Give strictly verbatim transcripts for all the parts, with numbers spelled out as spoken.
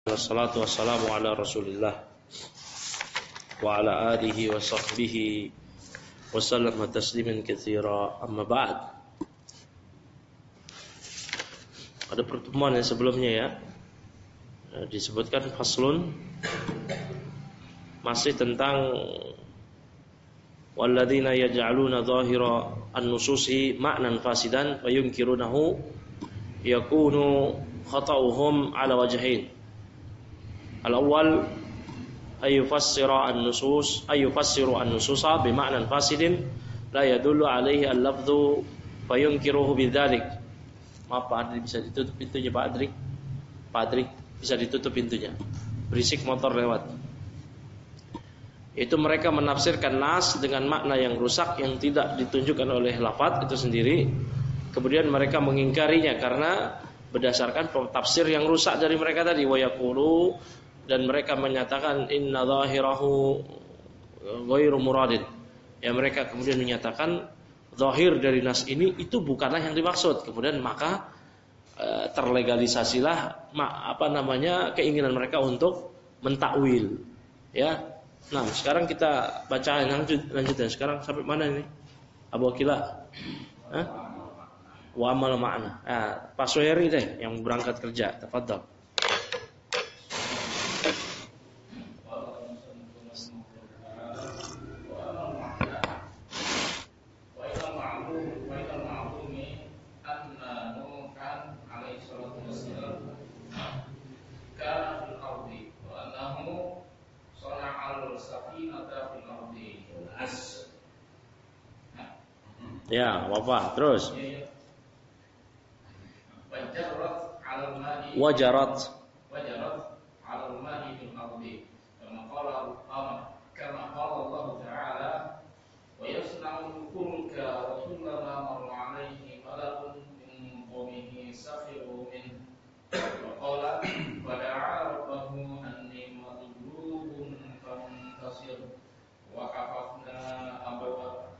Wassalatu wassalamu ala Rasulillah wa ala alihi wa sahbihi wa sallama tasliman katsira, amma ba'd. Pada pertemuan yang sebelumnya ya disebutkan faslun masih tentang walladzina yaj'aluna dhahira an-nususi ma'nan fasidan wa yunkirunahu yakunu khata'uhum ala wajhain. Al-awwal ay yufassira an-nusus ay yufassiru an-nususa bi ma'nan fasidin la yadullu alaihi al-lafdhu fayunkiruhu bidzalik. Maaf Pak Adri, bisa ditutup pintunya Pak Adri? Pak Adri, bisa ditutup pintunya. Berisik motor lewat. Itu mereka menafsirkan nas dengan makna yang rusak yang tidak ditunjukkan oleh lafaz itu sendiri. Kemudian mereka mengingkarinya karena berdasarkan tafsir yang rusak dari mereka tadi, wa yaqulu, dan mereka menyatakan inna zahirahu ghairu muradin. Ya, mereka kemudian menyatakan zahir dari nas ini itu bukanlah yang dimaksud. Kemudian maka e, terlegalisasilah ma, apa namanya keinginan mereka untuk mentakwil. Ya. Nah, sekarang kita baca lanjut lanjutnya. Sekarang sampai mana ini? Abu Akila. Hah? Wa amal ma'na. Ah, Pak Soheri deh yang berangkat kerja. Tafadhol. Ya, wafah. Terus. Wajarat. Wajarat alal ma'i fil ardi. Kama qala kama qala Allah Ta'ala wa yasna'ul fulka wa kullama marra 'alaihi malakun min qawmihi sakhiru min wa qala wa da'a rabbahu anni maghlubun fantasir wa kafafna abawa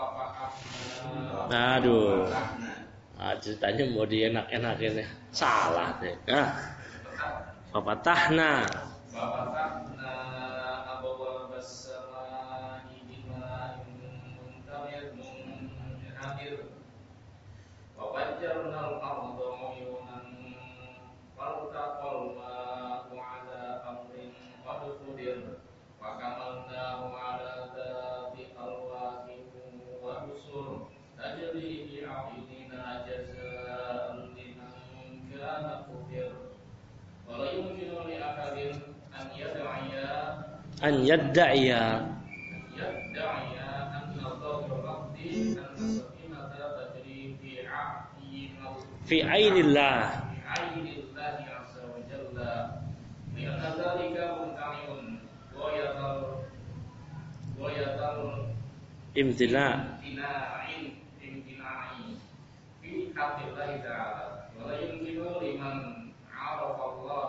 Aduh, ah, ceritanya mau dienak-enakin ya. Salah deh. Nah, Fafatahna Fafatahna abwaaba as-samaa'i bima'in munhamir munhamir wa fajjarna al-arda 'uyunan faltaqal ma'u 'ala amrin qad qadir wa kamalnahu 'ala dhati alwahin wa busur tajri bi a'yunina jazaa'an liman kana kufir wa la yumkinu li ahadin an yad'iya an yadda'iya yad'iya anna dhahira al-ardi anna safinata tajri fi 'aynin fi 'ainillah fi 'ainillah 'azza wa jalla li anna dhalika mumtani'un wa yatal wa yatal imtina imtina'in imtina'i fi haqqillahi ta'ala wa la yumkinu liman 'arafa Allah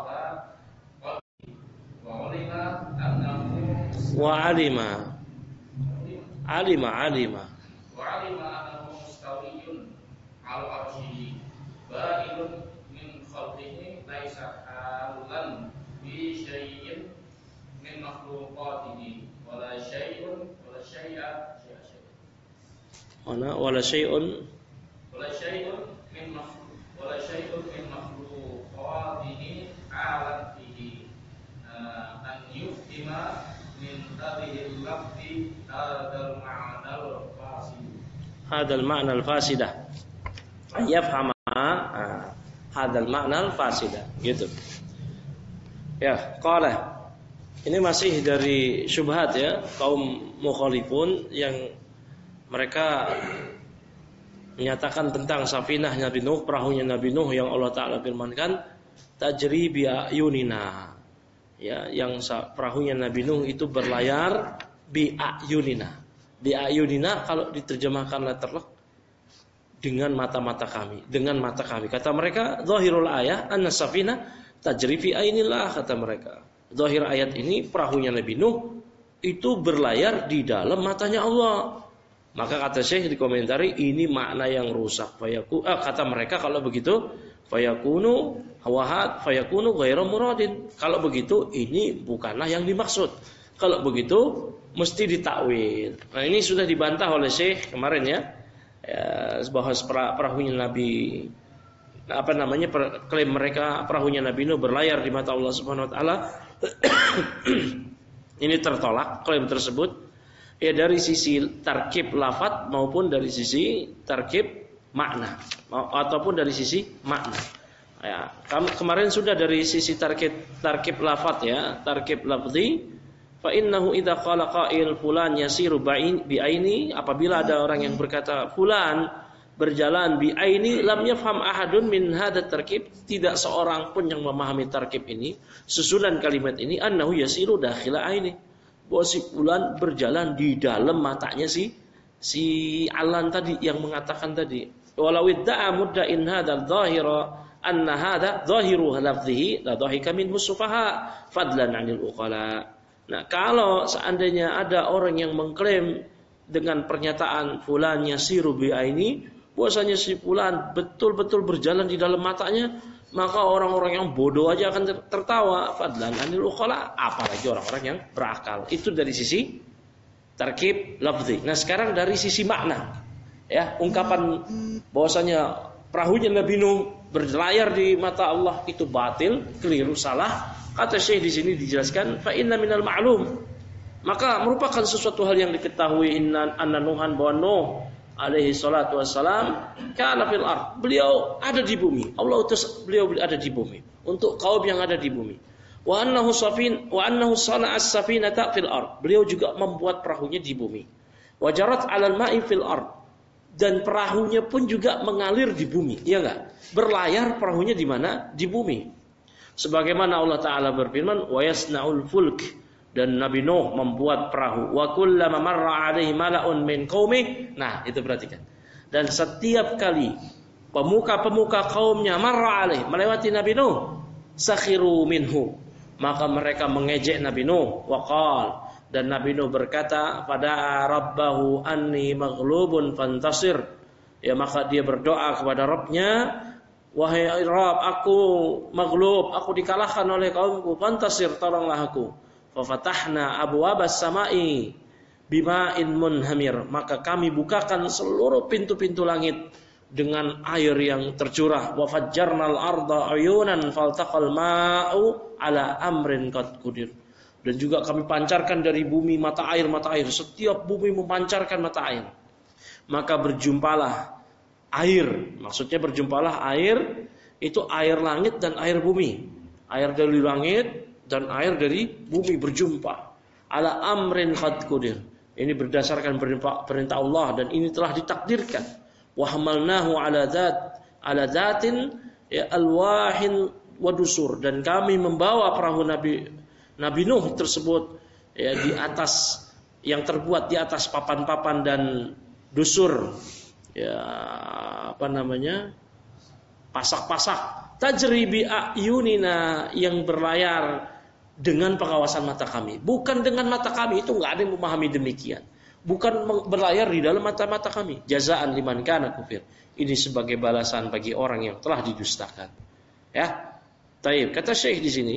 wa 'alima annahu wa 'alima 'alima 'alima wa 'alima annahu mustawiyyun 'ala 'arsyihi ba'inun min khalqihi laisa halan bi syai'in min makhluqatihi wa la syai'un wa la syai'a Ana wala syai'un wala syai'un min makhluq wala syai'un min makhluqatihi alatihi an yufhima min hadhihi al-lafzi hadzal ma'nal fasid hadzal ma'nal fasidah yafhama hadzal ma'nal fasidah gitu. Ya, qala ini masih dari syubhat ya kaum mukhalifun yang mereka menyatakan tentang safinah Nabi Nuh, perahunya Nabi Nuh yang Allah Ta'ala firmankan tajri bi ayunina. Ya, yang perahunya Nabi Nuh itu berlayar bi ayunina. Bi ayunina kalau diterjemahkan letterlock dengan mata-mata kami, dengan mata kami. Kata mereka, zahirul ayah anna safinah tajri fi ainillah, kata mereka. Zahir ayat ini perahunya Nabi Nuh itu berlayar di dalam matanya Allah. Maka kata Syekh dikomentari ini makna yang rusak. Fayaku, ah, kata mereka kalau begitu fayakunu Wahat fayakunu ghairu muradin. Kalau begitu ini bukanlah yang dimaksud. Kalau begitu mesti ditakwil. Nah, ini sudah dibantah oleh Syekh kemarin ya. Ya, bahas perahunya Nabi apa namanya klaim mereka perahunya Nabi Nuh berlayar di mata Allah Subhanahu wa taala. Ini tertolak klaim tersebut ya dari sisi tarkib lafaz maupun dari sisi tarkib makna ataupun dari sisi makna. Ya, kemarin sudah dari sisi tarkib tarkib lafaz ya, tarkib lafzi. Fa innahu idza qala qail fulan yasiru bi aini, apabila ada orang yang berkata fulan berjalan bi aini, lam yafham ahadun min hadha tarkib, tidak seorang pun yang memahami tarkib ini, susunan kalimat ini, annahu yasiru dakhila aini, bahwa si fulan berjalan di dalam matanya si si Alan tadi yang mengatakan tadi. Walau idda'a mudda'in hadzal dhahira anna hadza zahiru lafzihi la dhahika minhu sufaha fadlan 'anil uqala. Nah, kalau seandainya ada orang yang mengklaim dengan pernyataan fulan yasiru bi aini, bahwasanya si fulan betul-betul berjalan di dalam matanya, maka orang-orang yang bodoh aja akan tertawa, fadlan 'anil uqala, apalagi orang-orang yang berakal. Itu dari sisi tarkib lafzi. Nah, sekarang dari sisi makna. Ya, ungkapan bahwasanya perahunya Nabi Nuh berlayar di mata Allah itu batil, keliru, salah. Kata Syekh di sini dijelaskan fa inna minal ma'lum, maka merupakan sesuatu hal yang diketahui inna anna Nuhan bahwa Nuh alaihi salatu wassalam kana fil ard, beliau ada di bumi. Allah utus beliau ada di bumi untuk kaum yang ada di bumi. Wa annahu safin wa annahu sana'a as-safinata fil ard, beliau juga membuat perahunya di bumi. Wa jarat 'alal ma'i fil ard, dan perahunya pun juga mengalir di bumi, iya enggak? Berlayar perahunya di mana? Di bumi. Sebagaimana Allah Ta'ala berfirman, wa yasna'ul fulk, dan Nabi Nuh membuat perahu. Wa kullama marra 'alaihi mala'un min qaumih. Nah, itu perhatikan. Dan setiap kali pemuka-pemuka kaumnya marra 'alaihi, melewati Nabi Nuh, sakhiru minhu, maka mereka mengejek Nabi Nuh. Wa qala, dan Nabi Nuh berkata, pada rabbahu anni maghlubun fantasir, ya maka dia berdoa kepada Rabbnya, wahai Rabb, aku maghlub, aku dikalahkan oleh kaumku, fantasir, tolonglah aku. Fa fatahna abwabas samai bima'in munhamir, maka kami bukakan seluruh pintu-pintu langit dengan air yang tercurah. Wa fajjarnal arda uyunan faltaqal ma'u ala amrin qad qudir, dan juga kami pancarkan dari bumi mata air, mata air. Setiap bumi memancarkan mata air, maka berjumpalah air. Maksudnya berjumpalah air, itu air langit dan air bumi. Air dari langit dan air dari bumi berjumpa. Ala amrin qad qudir, ini berdasarkan perintah Allah dan ini telah ditakdirkan. Wa hamalnahu ala dzat ala dzatin ya alwahin wa dusur, dan kami membawa perahu Nabi Nabi Nuh tersebut ya di atas, yang terbuat di atas papan-papan dan dusur, ya apa namanya, pasak-pasak, tajri bi ayunina, yang berlayar dengan pengawasan mata kami, bukan dengan mata kami. Itu nggak ada yang memahami demikian, bukan berlayar di dalam mata-mata kami. Jazaan liman kana kufir, ini sebagai balasan bagi orang yang telah didustakan. Ya, taib. Kata Syekh di sini,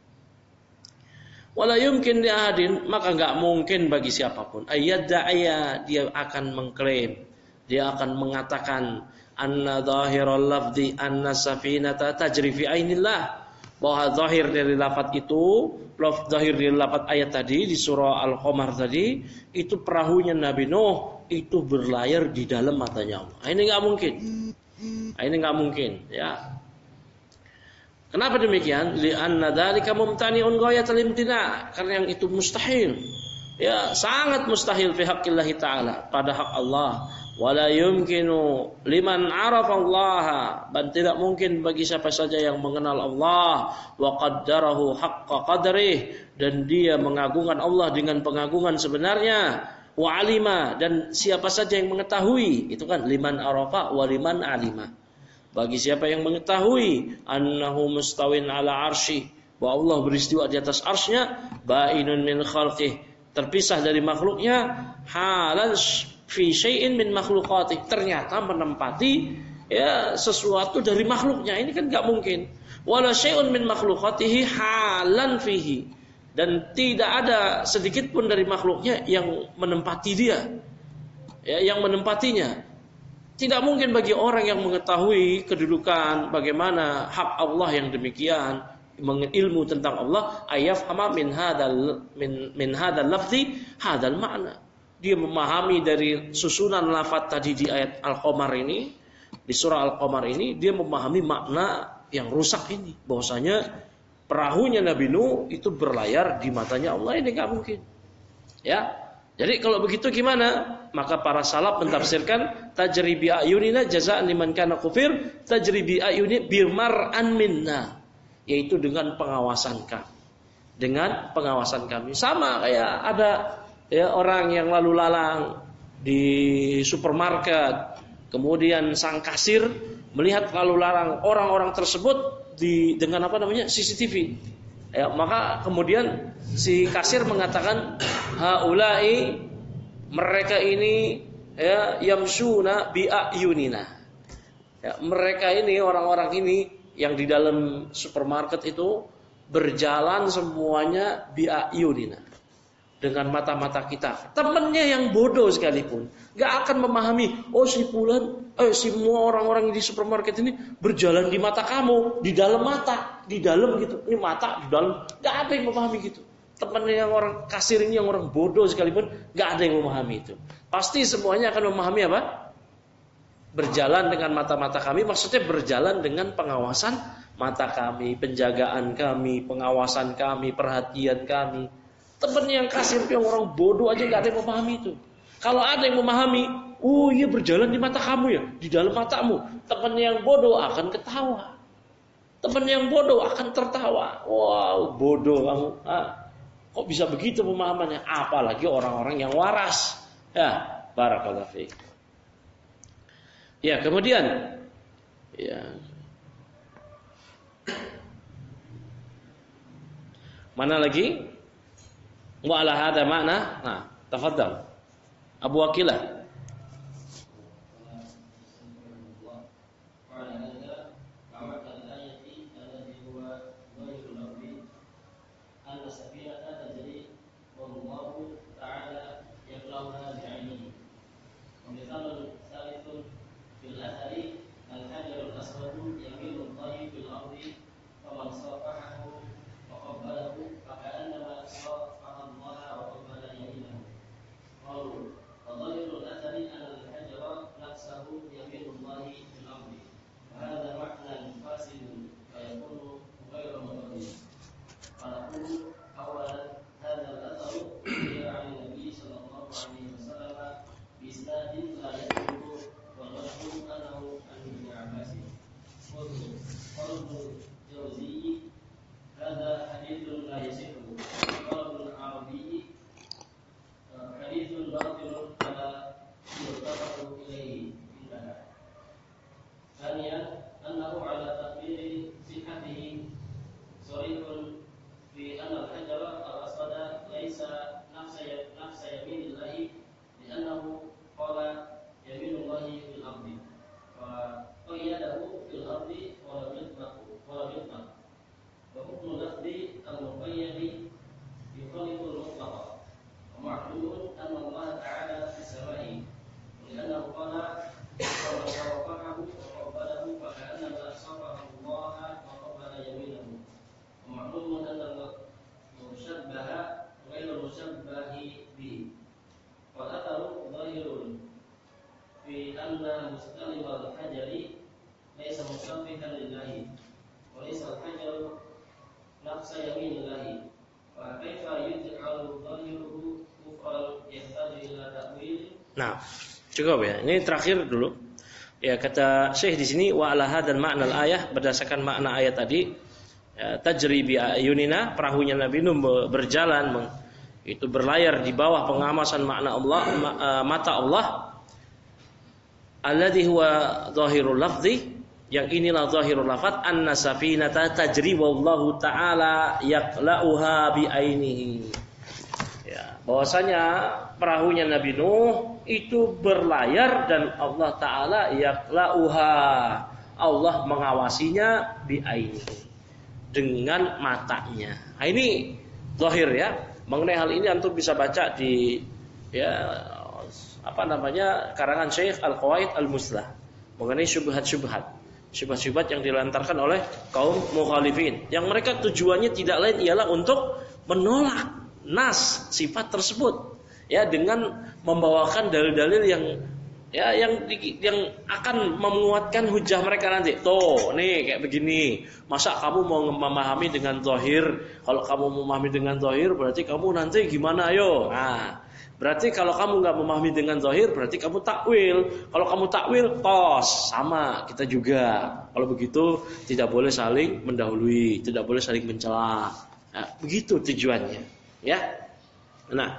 wala yumkin li ahadin, maka enggak mungkin bagi siapapun, ayat da'aya, dia akan mengklaim, dia akan mengatakan anna zahiral lafzi anna safinata tajri fi ainillah, bahwa zahir dari lafaz itu, zahir dari lafaz ayat tadi di surah Al-Qamar tadi, itu perahunya Nabi Nuh itu berlayar di dalam matanya Allah. Ini enggak mungkin. Ini enggak mungkin, ya. Kenapa demikian? Li'anna dzalika mumtani'un ghayatul imtina', karena yang itu mustahil. Ya, sangat mustahil fi haqqillah taala, pada hak Allah. Wala yumkinu liman 'arafa Allah, dan tidak mungkin bagi siapa saja yang mengenal Allah, wa qaddarahu haqqa qadrih, dan dia mengagungkan Allah dengan pengagungan sebenarnya, wa alima, dan siapa saja yang mengetahui, itu kan liman 'arafa wa liman alima. Bagi siapa yang mengetahui annahu mustawin ala arsy, bahwa Allah beristiwa di atas arsy-Nya, ba'inun min khalqih, terpisah dari makhluknya, halan fi syai'in min makhluqatih, ternyata menempati ya sesuatu dari makhluknya. Ini kan enggak mungkin. Wala syai'un min makhluqatihi halan fihi, dan tidak ada sedikit pun dari makhluknya yang menempati dia, ya, yang menempatinya. Tidak mungkin bagi orang yang mengetahui kedudukan bagaimana hak Allah yang demikian, mengilmu tentang Allah, ayafhama min hadal min min hadal lafzi hadal makna. Dia memahami dari susunan lafaz tadi di ayat Al-Qamar ini, di surah Al-Qamar ini, dia memahami makna yang rusak ini, bahwasanya perahunya Nabi Nuh itu berlayar di matanya Allah, ini nggak mungkin. Ya, jadi kalau begitu gimana? Maka para salaf mentafsirkan tajri bi ayunina jazaan liman kana kufir, tajri bi ayuni birmar'an minna, yaitu dengan pengawasan kami, dengan pengawasan kami. Sama kayak ada ya orang yang lalu lalang di supermarket, kemudian sang kasir melihat lalu lalang orang-orang tersebut di dengan apa namanya C C T V. Ya, maka kemudian si kasir mengatakan haulai, mereka ini ya yamsuna bi ayunina. Ya, mereka ini orang-orang ini yang di dalam supermarket itu berjalan semuanya bi ayunina, dengan mata-mata kita. Temannya yang bodoh sekalipun gak akan memahami, oh si Fulan, eh semua orang-orang di supermarket ini berjalan di mata kamu, di dalam mata, di dalam gitu. Ini mata di dalam, gak ada yang memahami gitu. Temannya yang orang kasir ini yang orang bodoh sekalipun gak ada yang memahami itu. Pasti semuanya akan memahami apa? Berjalan dengan mata-mata kami, maksudnya berjalan dengan pengawasan mata kami, penjagaan kami, pengawasan kami, perhatian kami. Teman yang kasir yang orang bodoh aja nggak ada yang memahami itu. Kalau ada yang memahami, oh iya berjalan di mata kamu ya, di dalam matamu. Teman yang bodoh akan ketawa. Teman yang bodoh akan tertawa. Wow, bodoh kamu. Ah, kok bisa begitu pemahamannya? Apalagi orang-orang yang waras. Ya, barakallahu fiik. Ya, kemudian ya. Mana lagi? Wa ala hada makna. Nah, tafadhal. Abu Waqilah. Nah, cukup ya. Ini terakhir dulu. Ya, kata Syekh di sini wa ala hadzal ma'na al-ayah, berdasarkan makna ayat tadi, ya, tajri bi ayunina, perahunya Nabi Nuh berjalan, itu berlayar di bawah pengawasan makna Allah, mata Allah. Alladhi huwa zahirul lafzi, yang inilah zahirul lafaz, anna safinata tajri wallahu ta'ala yaqla'uha bi ainihi. Ya, bahwasanya perahunya Nabi Nuh itu berlayar dan Allah Ta'ala yaqla'uha, Allah mengawasinya bi ainihi, dengan matanya. Nah, ini zahir ya. Mengenai hal ini antum bisa baca di ya apa namanya karangan Syekh Al-Qawaid Al-Muslah mengenai syubhat-syubhat. Syubhat-syubhat yang dilantarkan oleh kaum mukhalifin. Yang mereka tujuannya tidak lain ialah untuk menolak nas sifat tersebut. Ya, dengan membawakan dalil-dalil yang ya yang yang akan menguatkan hujah mereka nanti. Tuh, nih kayak begini. Masa kamu mau memahami dengan zahir? Kalau kamu memahami dengan zahir berarti kamu nanti gimana ayo? Nah, berarti kalau kamu enggak memahami dengan zahir berarti kamu takwil. Kalau kamu takwil, tos sama kita juga. Kalau begitu tidak boleh saling mendahului, tidak boleh saling mencela. Nah, begitu tujuannya, ya. Nah,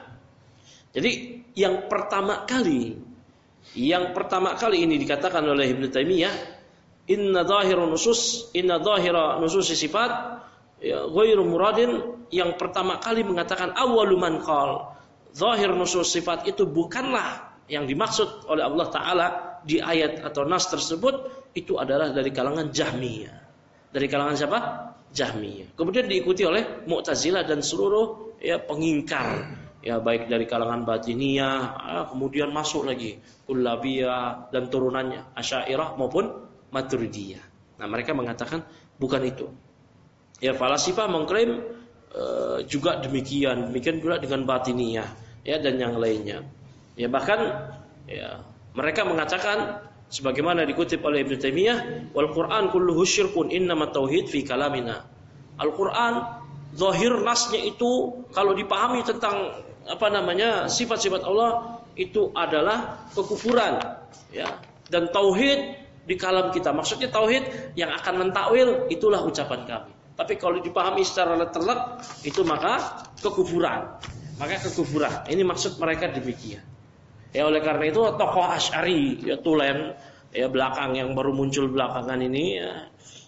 jadi yang pertama kali Yang pertama kali ini dikatakan oleh Ibnu Taimiyah, inna zahirun nusus, inna zahira nusus sifat ya, ghairu muradin. Yang pertama kali mengatakan awwalu man qal, zahir nusus sifat itu bukanlah yang dimaksud oleh Allah Ta'ala di ayat atau nas tersebut, itu adalah dari kalangan Jahmiyah. Dari kalangan siapa? Jahmiyah. Kemudian diikuti oleh Mu'tazilah dan seluruh ya pengingkar. Ya baik dari kalangan Batiniyah, kemudian masuk lagi Kullabiyah dan turunannya Asy'ariyah maupun Maturidiyah. Nah, mereka mengatakan bukan itu. Ya, falasifah mengklaim e, juga demikian, demikian pula dengan Batiniyah ya dan yang lainnya. Ya bahkan ya mereka mengatakan sebagaimana dikutip oleh Ibnu Taimiyah, wal Qur'an kulluhu syirkun innamat tauhid fi kalamina. Al-Qur'an zahir nasnya itu kalau dipahami tentang apa namanya sifat-sifat Allah itu adalah kekufuran ya, dan tauhid di kalam kita, maksudnya tauhid yang akan mentakwil itulah ucapan kami. Tapi kalau dipahami secara letterlek itu maka kekufuran, maka kekufuran ini maksud mereka demikian ya. Oleh karena itu tokoh Asy'ari ya tulen ya belakang yang baru muncul belakangan ini ya,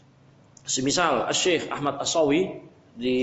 semisal Syekh Ahmad As-Sawi di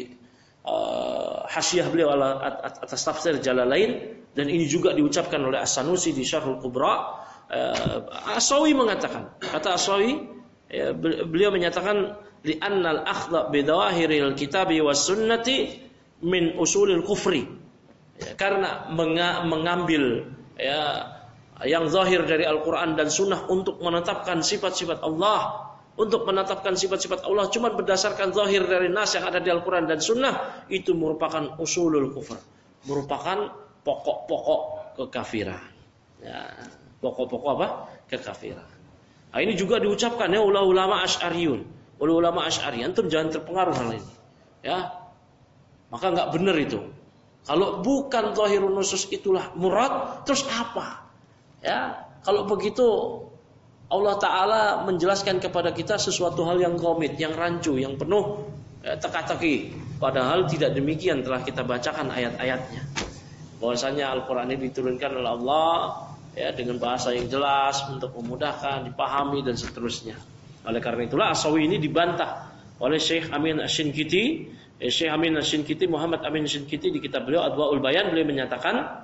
Uh, hasyiah beliau atas tafsir Jalalain, dan ini juga diucapkan oleh As-Sanusi di Syarhul Kubra. uh, As-Sawi mengatakan, kata As-Sawi ya, beliau menyatakan li'annal akhdha bidawahiril kitabi was sunnati min usulil kufri ya, karena menga- mengambil ya yang zahir dari Al-Quran dan Sunnah untuk menetapkan sifat-sifat Allah, untuk menetapkan sifat-sifat Allah cuma berdasarkan zahir dari nas yang ada di Al-Quran dan Sunnah, itu merupakan usulul kufur, merupakan pokok-pokok kekafiran ya, pokok-pokok apa? Kekafiran. Nah, ini juga diucapkan ya ulama Asy'ariyun, ulama Asy'ari. Antum jangan terpengaruh hal ini ya, maka enggak benar itu. Kalau bukan zahirun nusus itulah murad, terus apa ya? Kalau begitu Allah Ta'ala menjelaskan kepada kita sesuatu hal yang komit, yang rancu, yang penuh ya, teka-teki. Padahal tidak demikian, telah kita bacakan ayat-ayatnya. Bahwasanya Al-Quran ini diturunkan oleh Allah ya, dengan bahasa yang jelas untuk memudahkan, dipahami dan seterusnya. Oleh karena itulah As-Sawi ini dibantah oleh Syekh Amin Asy-Syinkiti. eh, Syekh Amin Asy-Syinkiti, Muhammad Amin Asy-Syinkiti di kitab beliau Adwaul Bayan, beliau menyatakan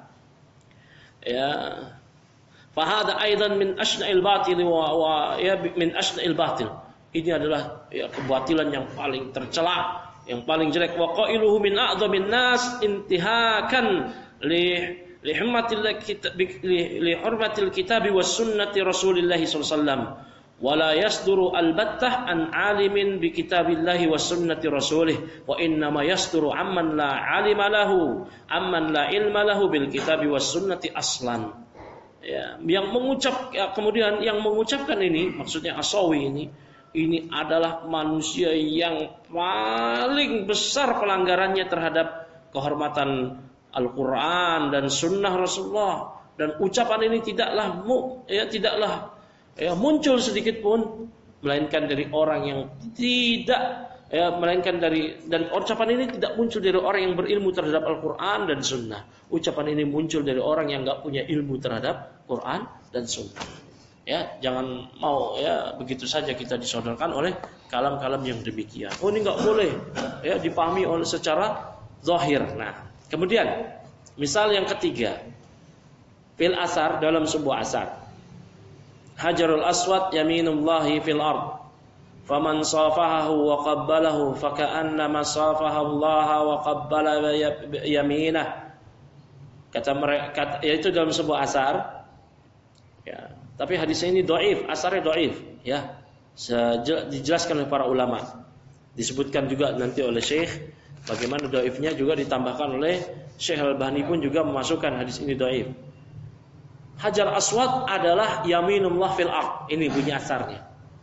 ya fahada aidan min asna'il batil wa, wa ya min asna'il batil. Ini adalah ya, kebatilan yang paling tercela, yang paling jelek. Wa qailuhu min a'dhamin nas intihakan li li hurmatil kitab li, li hurmatil kitabi was sunnati Rasulillah sallallahu alaihi wasallam wa la yasduru albattah an alimin bi kitabillahi was sunnati rasulih wa inna ma yasduru amman la alima lahu amman la ilma lahu bil kitabi was sunnati aslan. Ya, yang mengucap ya, kemudian yang mengucapkan ini maksudnya As-Sawi ini ini adalah manusia yang paling besar pelanggarannya terhadap kehormatan Al-Quran dan Sunnah Rasulullah, dan ucapan ini tidaklah ya tidaklah ya, muncul sedikit pun melainkan dari orang yang tidak ya, melainkan dari dan ucapan ini tidak muncul dari orang yang berilmu terhadap Al-Quran dan Sunnah. Ucapan ini muncul dari orang yang enggak punya ilmu terhadap Quran dan Sunnah. Ya, jangan mau ya begitu saja kita disodorkan oleh kalam-kalam yang demikian. Oh, ini enggak boleh ya dipahami oleh secara zahir. Nah, kemudian misal yang ketiga, fil asar, dalam sebuah asar, Hajarul Aswad yaminullahi fil ard faman safahahu wa qabbalahu faka'annama safaha Allah wa qabbala yaminah. Kata mereka, yaitu dalam sebuah asar. Ya, tapi hadisnya ini dhaif, asarnya dhaif, ya. Dijelaskan oleh para ulama. Disebutkan juga nanti oleh Syekh bagaimana dhaifnya, juga ditambahkan oleh Syekh Al-Albani pun juga memasukkan hadis ini dhaif. Hajar Aswad adalah yaminullah fil ard. Ini bunyi asarnya.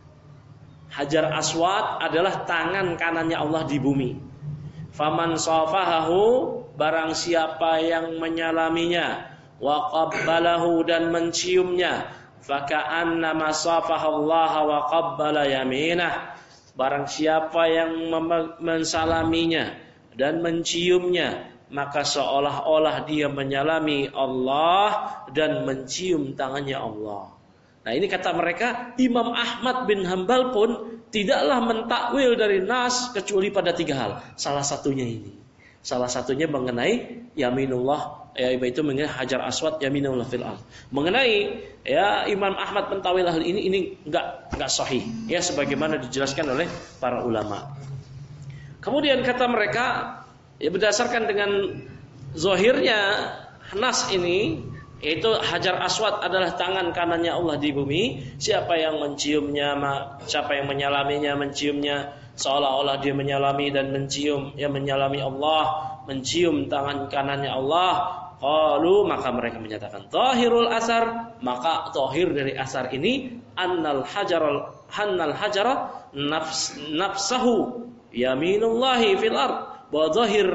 Hajar Aswad adalah tangan kanannya Allah di bumi. Faman safahahu, barang siapa yang menyalaminya, wa qabbalahu, dan menciumnya, faka'annama safahallaha wa qabbala yaminah. Barang siapa yang mensalaminya dan menciumnya, maka seolah-olah dia menyalami Allah dan mencium tangannya Allah. Nah, ini kata mereka, Imam Ahmad bin Hanbal pun tidaklah mentakwil dari nas kecuali pada tiga hal. Salah satunya ini. Salah satunya mengenai yaminullah, ya, yaitu mengenai Hajar Aswad, yaminullah fil ard. Mengenai ya Imam Ahmad mentawil hal ini, ini enggak enggak sahih, ya, sebagaimana dijelaskan oleh para ulama. Kemudian kata mereka, ya, berdasarkan dengan zahirnya nas ini, yaitu Hajar Aswad adalah tangan kanannya Allah di bumi. Siapa yang menciumnya, siapa yang menyalaminya, menciumnya, seolah-olah dia menyalami dan mencium, ya, menyalami Allah, mencium tangan kanannya Allah. Qalu, maka mereka menyatakan zahirul asar, maka zahir dari asar ini annal hajar hannal hajara nafs nafsahu yaminullahi fil ard. Bahwa zahir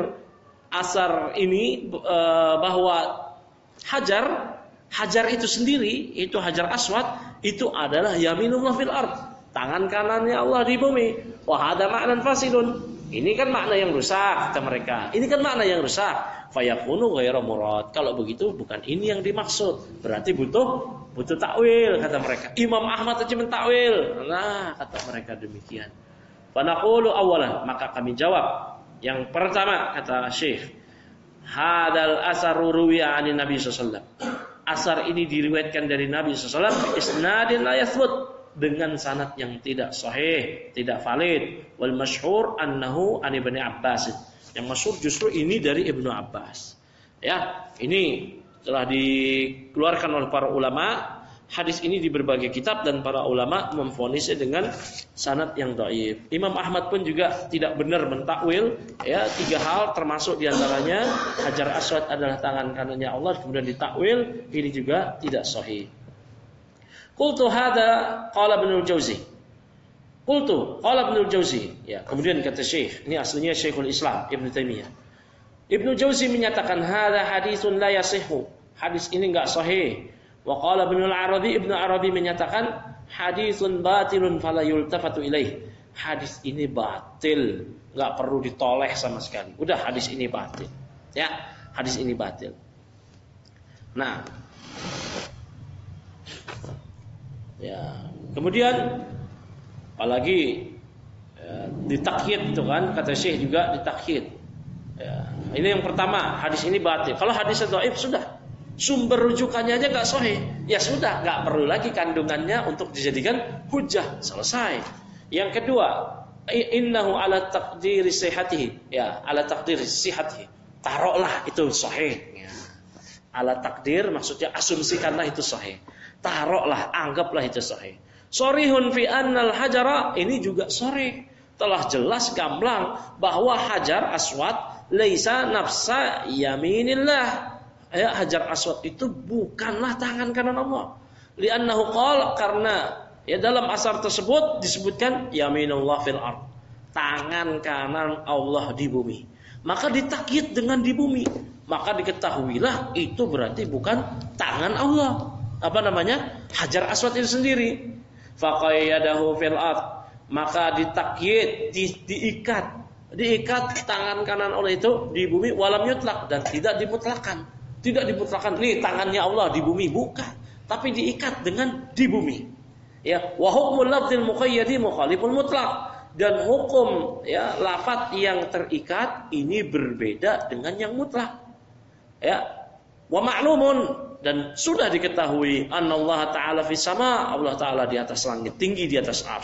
asar ini e, bahwa hajar hajar itu sendiri, itu Hajar Aswad, itu adalah yaminullah fil ard, tangan kanannya Allah di bumi. Wah, ada makna fasidun. Ini kan makna yang rusak, kata mereka. Ini kan makna yang rusak. Fayakunu ghairu murad. Kalau begitu bukan ini yang dimaksud. Berarti butuh butuh takwil, kata mereka. Imam Ahmad aja mentakwil. Nah, kata mereka demikian. Fanaqulu awalan, maka kami jawab. Yang pertama, kata Syekh, hadal asaru ruwiya 'ani Nabi sallallahu alaihi wasallam. Asar ini diriwayatkan dari Nabi sallallahu alaihi wasallam isnadin la yathbut, dengan sanad yang tidak sahih, tidak valid. Wal masyhur annahu an Ibnu Abbas. Yang masyhur justru ini dari Ibnu Abbas. Ya, ini telah dikeluarkan oleh para ulama. Hadis ini di berbagai kitab dan para ulama memvonisnya dengan sanad yang dhaif. Imam Ahmad pun juga tidak benar mentakwil, ya, tiga hal termasuk diantaranya Hajar Aswad adalah tangan kanannya Allah, kemudian ditakwil, ini juga tidak sahih. Qultu hadza qala Ibnu Jauzi. Qultu qala Ibnu Jauzi. Ya, kemudian kata Syekh, ini aslinya Syekhul Islam Ibnu Taimiyah. Ibnu Jauzi menyatakan hadza haditsun la yasihhu. Hadis ini enggak sahih. Wa qala Ibnu Arabi, Ibnu Arabi menyatakan haditsun batilun fala yultafatu ilaih. Hadis ini batil, enggak perlu ditoleh sama sekali. Udah, hadis ini batil. Ya, hadis ini batil. Nah, ya, kemudian apalagi ya, ditakyid itu kan, kata Syekh juga ditakyid. Ya, ini yang pertama, hadis ini batil. Kalau hadisnya dhaif sudah, sumber rujukannya aja enggak sahih, ya sudah, enggak perlu lagi kandungannya untuk dijadikan hujjah, selesai. Yang kedua, innahu ala taqdiri sihhatihi, ya, ala taqdiri sihhatihi. Taruhlah itu sahih. Ya. Ala takdir maksudnya asumsikanlah itu sahih. Taruhlah, anggaplah itu sahih. Sorihun fi annal hajara, ini juga sahih. Telah jelas gamblang bahwa Hajar Aswad laisa nafsa yaminillah. Ya, Hajar Aswad itu bukanlah tangan kanan Allah. Li'annahu qala, karena ya dalam asar tersebut disebutkan yaminullah fil ard, tangan kanan Allah di bumi. Maka ditakyid dengan di bumi. Maka diketahuilah itu berarti bukan tangan Allah. Apa namanya? Hajar Aswad itu sendiri. Faqayyadahu fil ard, maka ditakyid, di, diikat, diikat tangan kanan Allah itu di bumi, walam yutlaq, dan tidak dimutlakan. Tidak dimutlakan, nih tangannya Allah di bumi, bukan, tapi diikat dengan di bumi. Ya, wa hukmul lafdzil muqayyadi mukhaliful mutlaq, dan hukum ya lafaz yang terikat ini berbeda dengan yang mutlak. Ya, wa ma'lumun, dan sudah diketahui annallaha ta'ala fis sama, Allah Ta'ala di atas langit, tinggi di atas arsy.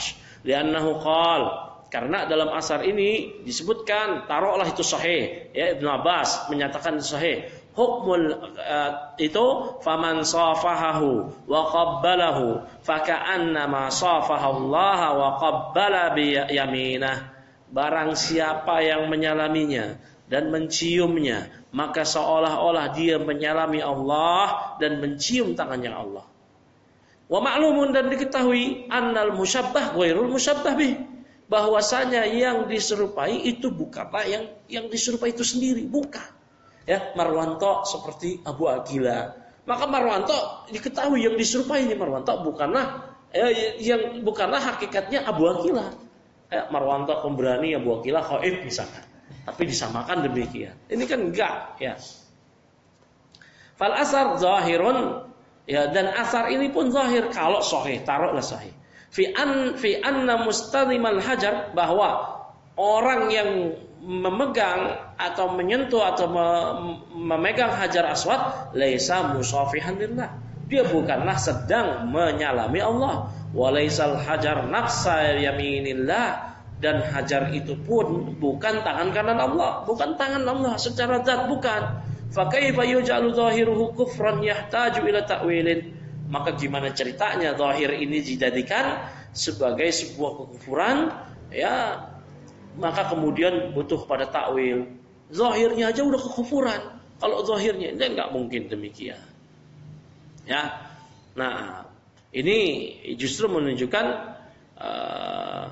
Li'annahu qala, karena dalam asar ini disebutkan, taruhlah itu sahih, ya, Ibnu Abbas menyatakan itu sahih. Hukmul uh, itu faman safahahu wa qabbalahu faka'annama safahallaha wa qabbala bi yaminah. Barang siapa yang menyalaminya dan menciumnya, maka seolah-olah dia menyalami Allah dan mencium tangannya Allah. Wa ma'lumun, dan diketahui annal musyabbah ghairul musyabbah bih, bahwasanya yang diserupai itu bukanlah yang yang diserupai itu sendiri, bukan. Ya, Marwanto seperti Abu Aqila. Maka Marwanto diketahui yang diserupai ini Marwanto bukanlah eh, yang bukanlah hakikatnya Abu Aqila. Ya, Marwanto pemberani, Abu Aqila khaif misalkan. Tapi disamakan demikian. Ini kan enggak, ya. Fal asar zahirun, ya, dan asar ini pun zahir kalau sahih, taruhlah sahih. Fi an fi anna mustalimal hajar, bahwa orang yang memegang atau menyentuh atau memegang hajar aswad laisa musafihan lillah, dia bukanlah sedang menyalami Allah. Walaisal hajar nafsa yaminillah, dan hajar itu pun bukan tangan kanan Allah, bukan tangan Allah secara zat, bukan. Fa kaifa yuj'alu zahiruhu kufran yahtaju ila ta'wilin, maka gimana ceritanya zahir ini dijadikan sebagai sebuah kekufuran, ya, maka kemudian butuh pada takwil. Zahirnya aja udah kekufuran, kalau zahirnya ini enggak mungkin demikian, ya. Nah, ini justru menunjukkan uh,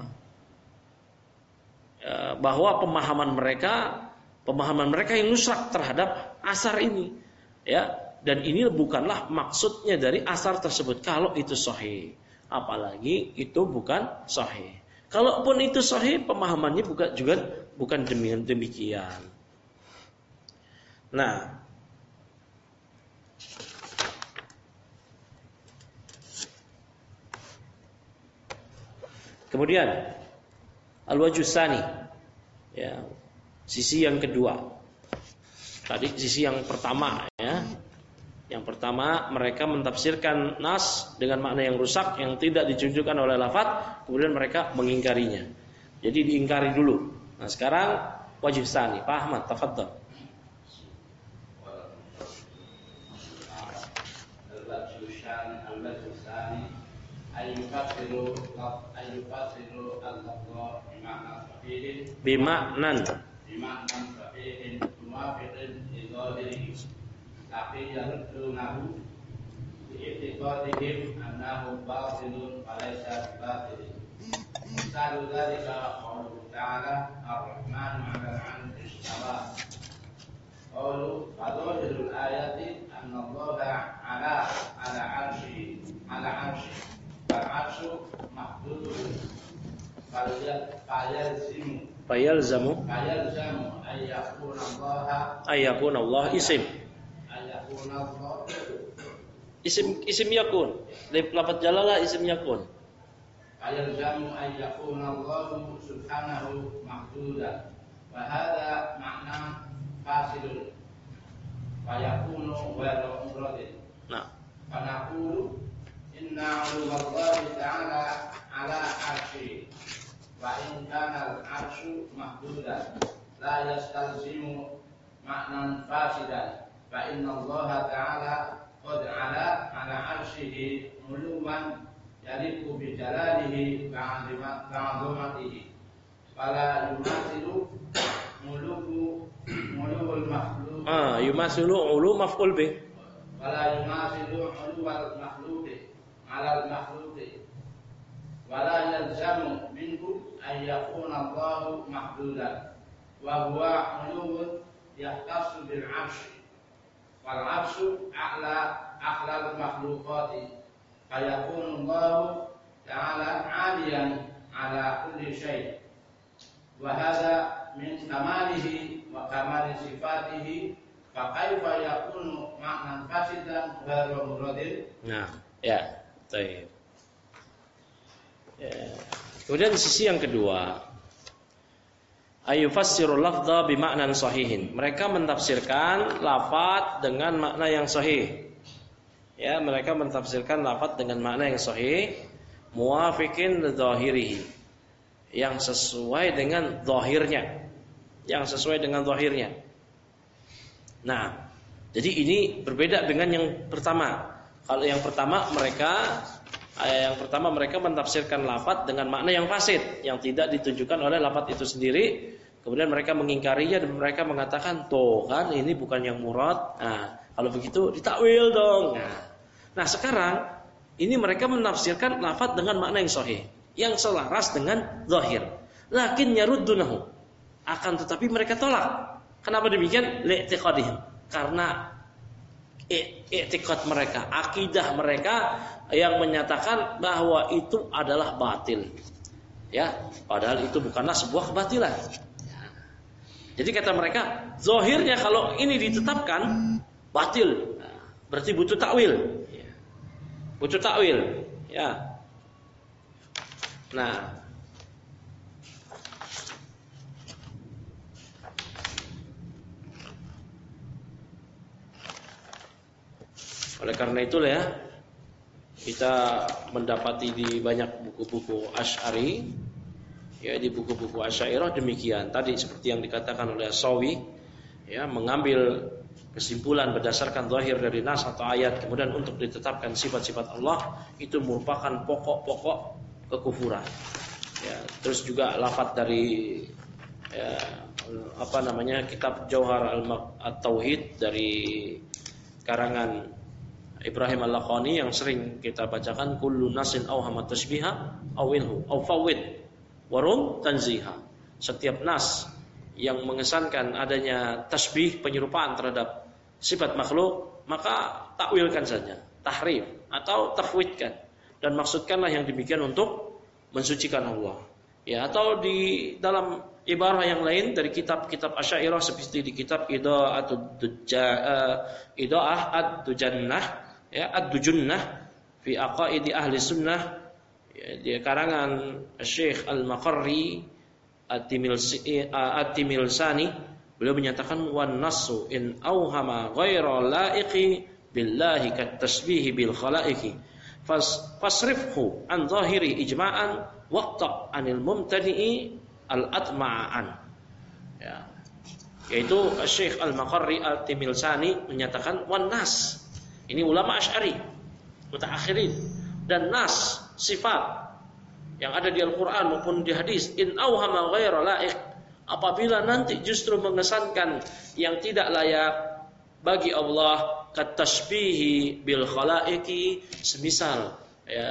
uh, bahwa pemahaman mereka pemahaman mereka yang nusrak terhadap asar ini, ya. Dan ini bukanlah maksudnya dari asar tersebut kalau itu sahih. Apalagi itu bukan sahih. Kalaupun itu sahih, pemahamannya bukan juga bukan demikian. Nah, kemudian al-wajh tsani, ya, sisi yang kedua. Tadi sisi yang pertama, ya. Yang pertama, mereka mentafsirkan nas dengan makna yang rusak yang tidak ditunjukkan oleh lafaz, kemudian mereka mengingkarinya. Jadi diingkari dulu. Nah, sekarang wajh tsani. Pak Ahmad, tafadhal. Al-wajh tsani ayyufasiru ayyufasiru al-lafdh bima'na sahihin Bima'nan bima'nan sahihin muwafiqin li dhahirihi, tapi yaruddunahu bi'itiqadihim annahu batilun walaysa batilin. Misalu dzalika qauluhu ta'ala ar-rahmanu 'alal 'arshi istawa. Qaulu fadhahirul ayati anna Allaha 'ala 'ala 'arsyi 'ala 'arsyi wal 'arsyu mahdudun fayalzimu fayalzamu fayalzamu ayyakuna Allaha ayyakuna Allah isim Isim isim yakun. Lafaz jalalah isim yakun. Ayalzamu an yakuna Allahu subhanahu mahdudan. Wa hadha ma'na fasidun. Wa yakunu ghairu muradin. Nah, fa naqulu inna 'uluwallahi ta'ala 'ala 'arsyi wa in kana al-'arsyu mahdudan la yastalzimu ma'nan fasidan. Fa inna Allah ta'ala qad 'ala 'ala 'arsyihi muluwan yaliqu bi jalalihi ba'azamatihi. Fala yumathilu muluku mulukul makhluq. Ah, yumathilu ulu maf'ul bih. Fala yumathilu ulul makhluq 'ala al-makhluq. Wala yalzamu minhu an yakuna Allah mahdudan. Wa huwa ulul yahtassu bil 'arsy. Wal 'arsyu a'la a'lal makhluqati fayakunu Allah ta'ala 'aliyan 'ala kulli syai'. Wa hadha min kamalihi wa kamali sifatihi fa kaifa yakunu ma'nan fasidan ghairu muradin. Nah, ya, baik. Ya. Kemudian sisi yang kedua, ayufassirul lafdha bima'nan sahihin. Mereka mentafsirkan lafaz dengan makna yang sahih. Ya, mereka mentafsirkan lafaz dengan makna yang sahih, muwafiqin li dhahirihi. yang sesuai dengan zahirnya, yang sesuai dengan zahirnya. Nah, jadi ini berbeda dengan yang pertama. Kalau yang pertama mereka yang pertama mereka menafsirkan lafaz dengan makna yang fasid, yang tidak ditunjukkan oleh lafaz itu sendiri. Kemudian mereka mengingkarinya dan mereka mengatakan, "Tuh kan ini bukan yang murad." Nah, kalau begitu ditakwil dong. Nah, nah sekarang ini mereka menafsirkan lafaz dengan makna yang sahih, yang selaras dengan zahir. Lakin yaruddunahu. Akan tetapi mereka tolak. Kenapa demikian? Li'tiqadihim. Karena i'tiqad mereka, akidah mereka yang menyatakan bahwa itu adalah batil. Ya, padahal itu bukanlah sebuah kebatilan. Jadi kata mereka, zahirnya kalau ini ditetapkan batil, berarti butuh takwil. Butuh takwil, ya. Nah, oleh karena itulah ya, kita mendapati di banyak buku-buku Asy'ari, ya di buku-buku Asy'ariyah demikian. Tadi seperti yang dikatakan oleh Sawi, ya mengambil kesimpulan berdasarkan zahir dari nas atau ayat, kemudian untuk ditetapkan sifat-sifat Allah itu merupakan pokok-pokok kekufuran. Ya, terus juga lafaz dari ya, apa namanya kitab Jauhar al-Tauhid dari karangan Ibrahim Al-Lakhani yang sering kita bacakan, kullu nasin awhama tashbiha awilhu aw fawwid warum tanziha. Setiap nas yang mengesankan adanya tasbih, penyerupaan terhadap sifat makhluk, maka takwilkan saja, tahrif atau tafwidkan, dan maksudkanlah yang demikian untuk mensucikan Allah. Ya, atau di dalam ibarah yang lain dari kitab-kitab Asy'ariyah seperti di kitab Ida'atud Ida'ah ad-Dujannah, ya ad-Dujunnah fi aqaidi ahli sunnah, ya, di karangan Syekh Al-Maqarri At-Timilsani, beliau menyatakan wan nasu in auhama ghaira laiqi billahi kat tasbih bil khalaiqi fasrifhu an zahiri ijma'an waqta anil mumtadi'i al atma'an. Ya, yaitu Syekh Al-Maqarri At-Timilsani menyatakan wan nas, ini ulama Asy'ari mutaakhirin, dan nas sifat yang ada di Al-Quran maupun di hadis, in auhama ghaira la'iq, apabila nanti justru mengesankan yang tidak layak bagi Allah, kat tasbihi bil khalaiqi, semisal ya,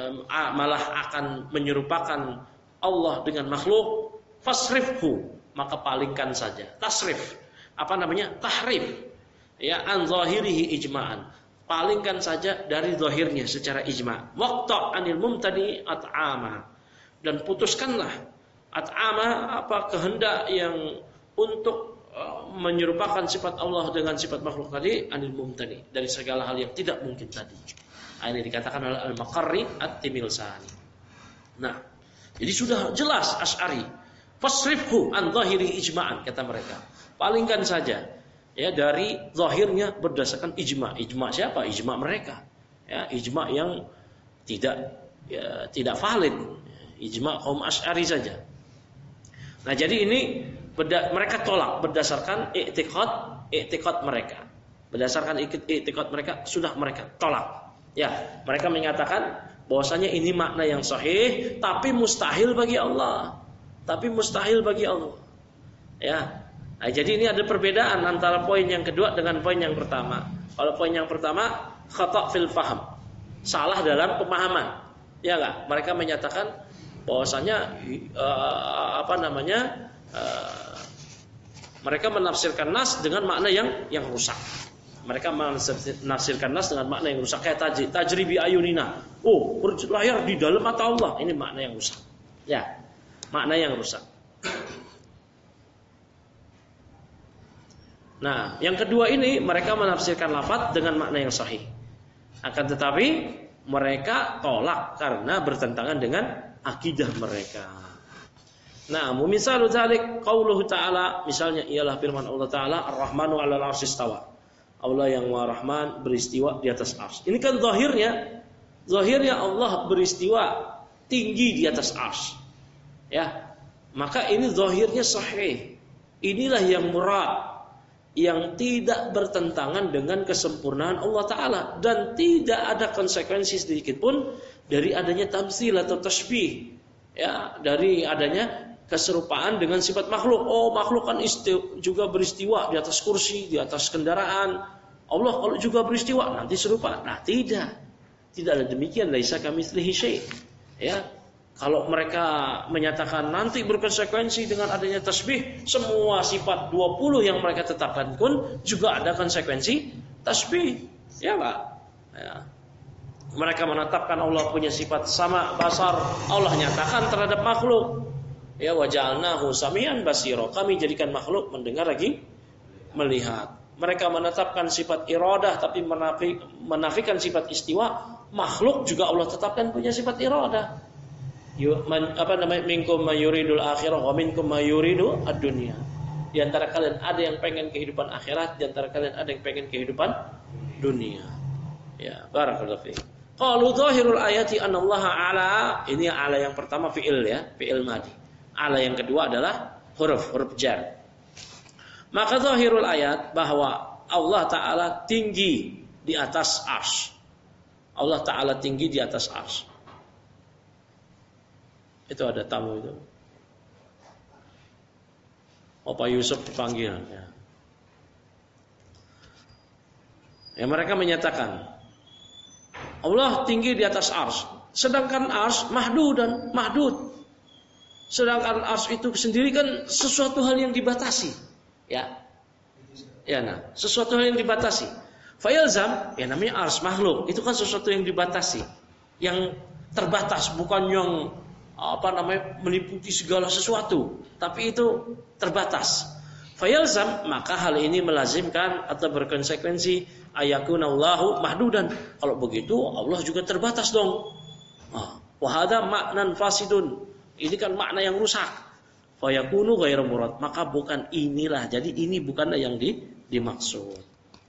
malah akan menyerupakan Allah dengan makhluk, fasrifhu, maka palingkan saja. Tasrif, apa namanya? Tahrif, ya, an zahirihi ijma'an, palingkan saja dari zahirnya secara ijma'. Waqta' anil mumtadi at'ama, dan putuskanlah at'ama, apa kehendak yang untuk uh, menyerupakan sifat Allah dengan sifat makhluk tadi, anil mumtadi, dari segala hal yang tidak mungkin tadi. Ini dikatakan oleh Al-Maqarri At-Timilsani. Nah, jadi sudah jelas Asy'ari, fasrifhu an zahiri ijma'an, kata mereka, palingkan saja ya dari zahirnya berdasarkan ijma. Ijma siapa? Ijma mereka. Ya, ijma yang tidak ya, tidak valid. Ijma kaum Asy'ari saja. Nah, jadi ini berda- mereka tolak berdasarkan i'tiqad i'tiqad mereka. Berdasarkan i'tiqad mereka sudah mereka tolak. Ya, mereka menyatakan bahwasanya ini makna yang sahih tapi mustahil bagi Allah. Tapi mustahil bagi Allah. Ya. Nah, jadi ini ada perbedaan antara poin yang kedua dengan poin yang pertama. Kalau poin yang pertama, khata' fil faham, salah dalam pemahaman, ya enggak? Mereka menyatakan bahwasanya uh, apa namanya? Uh, mereka menafsirkan nas dengan makna yang yang rusak. Mereka menafsirkan nas dengan makna yang rusak, kayak tajri, tajribi ayunina. Oh, berlayar di dalam mata Allah. Ini makna yang rusak. Ya, makna yang rusak. Nah, yang kedua ini mereka menafsirkan lafaz dengan makna yang sahih. Akan tetapi mereka tolak karena bertentangan dengan akidah mereka. Nah, misalnya dzalik qauluhu ta'ala, misalnya ialah firman Allah Ta'ala, Ar-Rahmanu 'alal 'arsy istawa. Allah yang Maha Rahman beristiwa di atas arsy. Ini kan zahirnya, zahirnya Allah beristiwa tinggi di atas arsy. Ya, maka ini zahirnya sahih. Inilah yang murad, yang tidak bertentangan dengan kesempurnaan Allah Ta'ala, dan tidak ada konsekuensi sedikit pun dari adanya tamtsil atau tasbih, ya, dari adanya keserupaan dengan sifat makhluk. Oh, makhluk kan isti- juga beristiwa di atas kursi, di atas kendaraan. Allah kalau juga beristiwa nanti serupa. Nah, tidak. Tidak ada demikian. Laisa kamitslihi syai'. Ya. Kalau mereka menyatakan nanti berkonsekuensi dengan adanya tasbih, semua sifat dua puluh yang mereka tetapkan pun juga ada konsekuensi tasbih. Ya, Pak. Ya. Mereka menetapkan Allah punya sifat sama basar, Allah nyatakan terhadap makhluk. Ya, waja'alnahu samian basira. Kami jadikan makhluk mendengar lagi melihat. Mereka menetapkan sifat iradah tapi menafik, menafikan sifat istiwa. Makhluk juga Allah tetapkan punya sifat iradah. Man, apa namanya, minkum mayuridul akhirah wa minkum mayuridu ad-dunya. Di antara kalian ada yang pengen kehidupan akhirat, di antara kalian ada yang pengen kehidupan dunia. Ya, barakallahu fiik. Qalu zahirul ayati anallaha ala, ini ala yang pertama fi'il ya, fi'il madhi. Ala yang kedua adalah huruf huruf jar. Maka zahirul ayat bahwa Allah Ta'ala tinggi di atas arsy. Allah Ta'ala tinggi di atas arsy. Itu ada tamu itu. Opa Yusuf dipanggil. Ya. Ya, mereka menyatakan Allah tinggi di atas arsy. Sedangkan arsy mahdudan, mahdud. Sedangkan arsy itu sendiri kan sesuatu hal yang dibatasi. Ya. Ya, nah, sesuatu hal yang dibatasi. Fayalzam, ya namanya arsy makhluk, itu kan sesuatu yang dibatasi, yang terbatas, bukan yang apa namanya meliputi segala sesuatu, tapi itu terbatas. Fayalzam, maka hal ini melazimkan atau berkonsekuensi ayakunallahu mahdudan. Kalau begitu Allah juga terbatas dong. Wa hadza ma'nan fasidun. Ini kan makna yang rusak. Fayakunu ghairu murad. Maka bukan inilah. Jadi ini bukanlah yang di, dimaksud.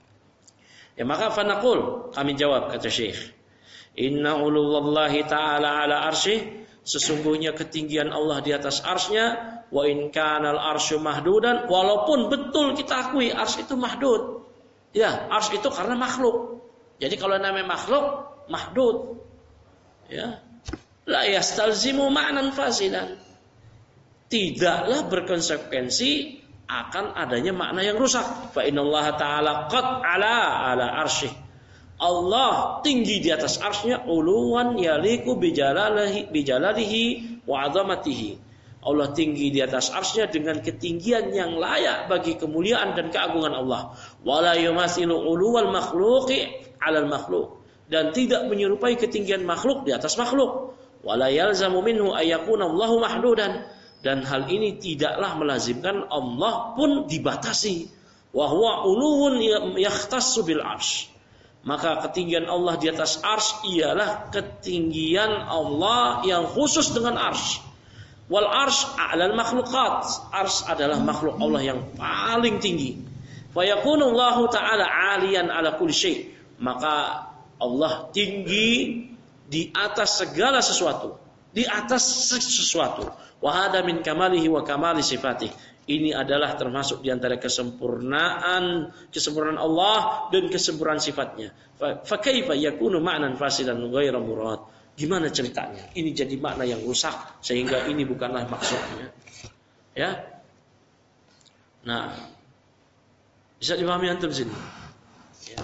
Ya, maka fanaqul, kami jawab kata Syekh, inna ulullahi ta'ala ala arsyih, sesungguhnya ketinggian Allah di atas arsy-Nya, wa in kanal arsyu mahdudan, walaupun betul kita akui arsy itu mahdud. Ya, arsy itu karena makhluk. Jadi kalau namanya makhluk mahdud, ya, la yastalzimu ma'nan fasidan. Tidaklah berkonsekuensi akan adanya makna yang rusak. Fa innallaha ta'ala qad ala ala arsyih. Allah tinggi di atas arsy-Nya, uluwan yaliku bijalalihi bijalalihi wa 'azamatihi. Allah tinggi di atas arsy-Nya dengan ketinggian yang layak bagi kemuliaan dan keagungan Allah. Wala yumathilu uluwal makhluqi 'alal makhluq, dan tidak menyerupai ketinggian makhluk di atas makhluk. Wala yalzamu minhu ayyakuna Allahu mahdudan, dan hal ini tidaklah melazimkan Allah pun dibatasi. Wa huwa uluwun yakhtassu bil arsy. Maka ketinggian Allah di atas arsy ialah ketinggian Allah yang khusus dengan arsy. Wal arsy a'lal makhluqat. Arsy adalah makhluk Allah yang paling tinggi. Fa yakunu Allah ta'ala 'aliyan 'ala kulli syai'. Maka Allah tinggi di atas segala sesuatu, di atas sesuatu. Wa hada min kamalihi wa kamali sifatih. Ini adalah termasuk di antara kesempurnaan kesempurnaan Allah dan kesempurnaan sifatnya. Fa kaifa yakunu ma'nan fasidan ghairu murad? Gimana ceritanya? Ini jadi makna yang rusak sehingga ini bukanlah maksudnya. Ya. Nah, bisa dipahami antum sini. Ya.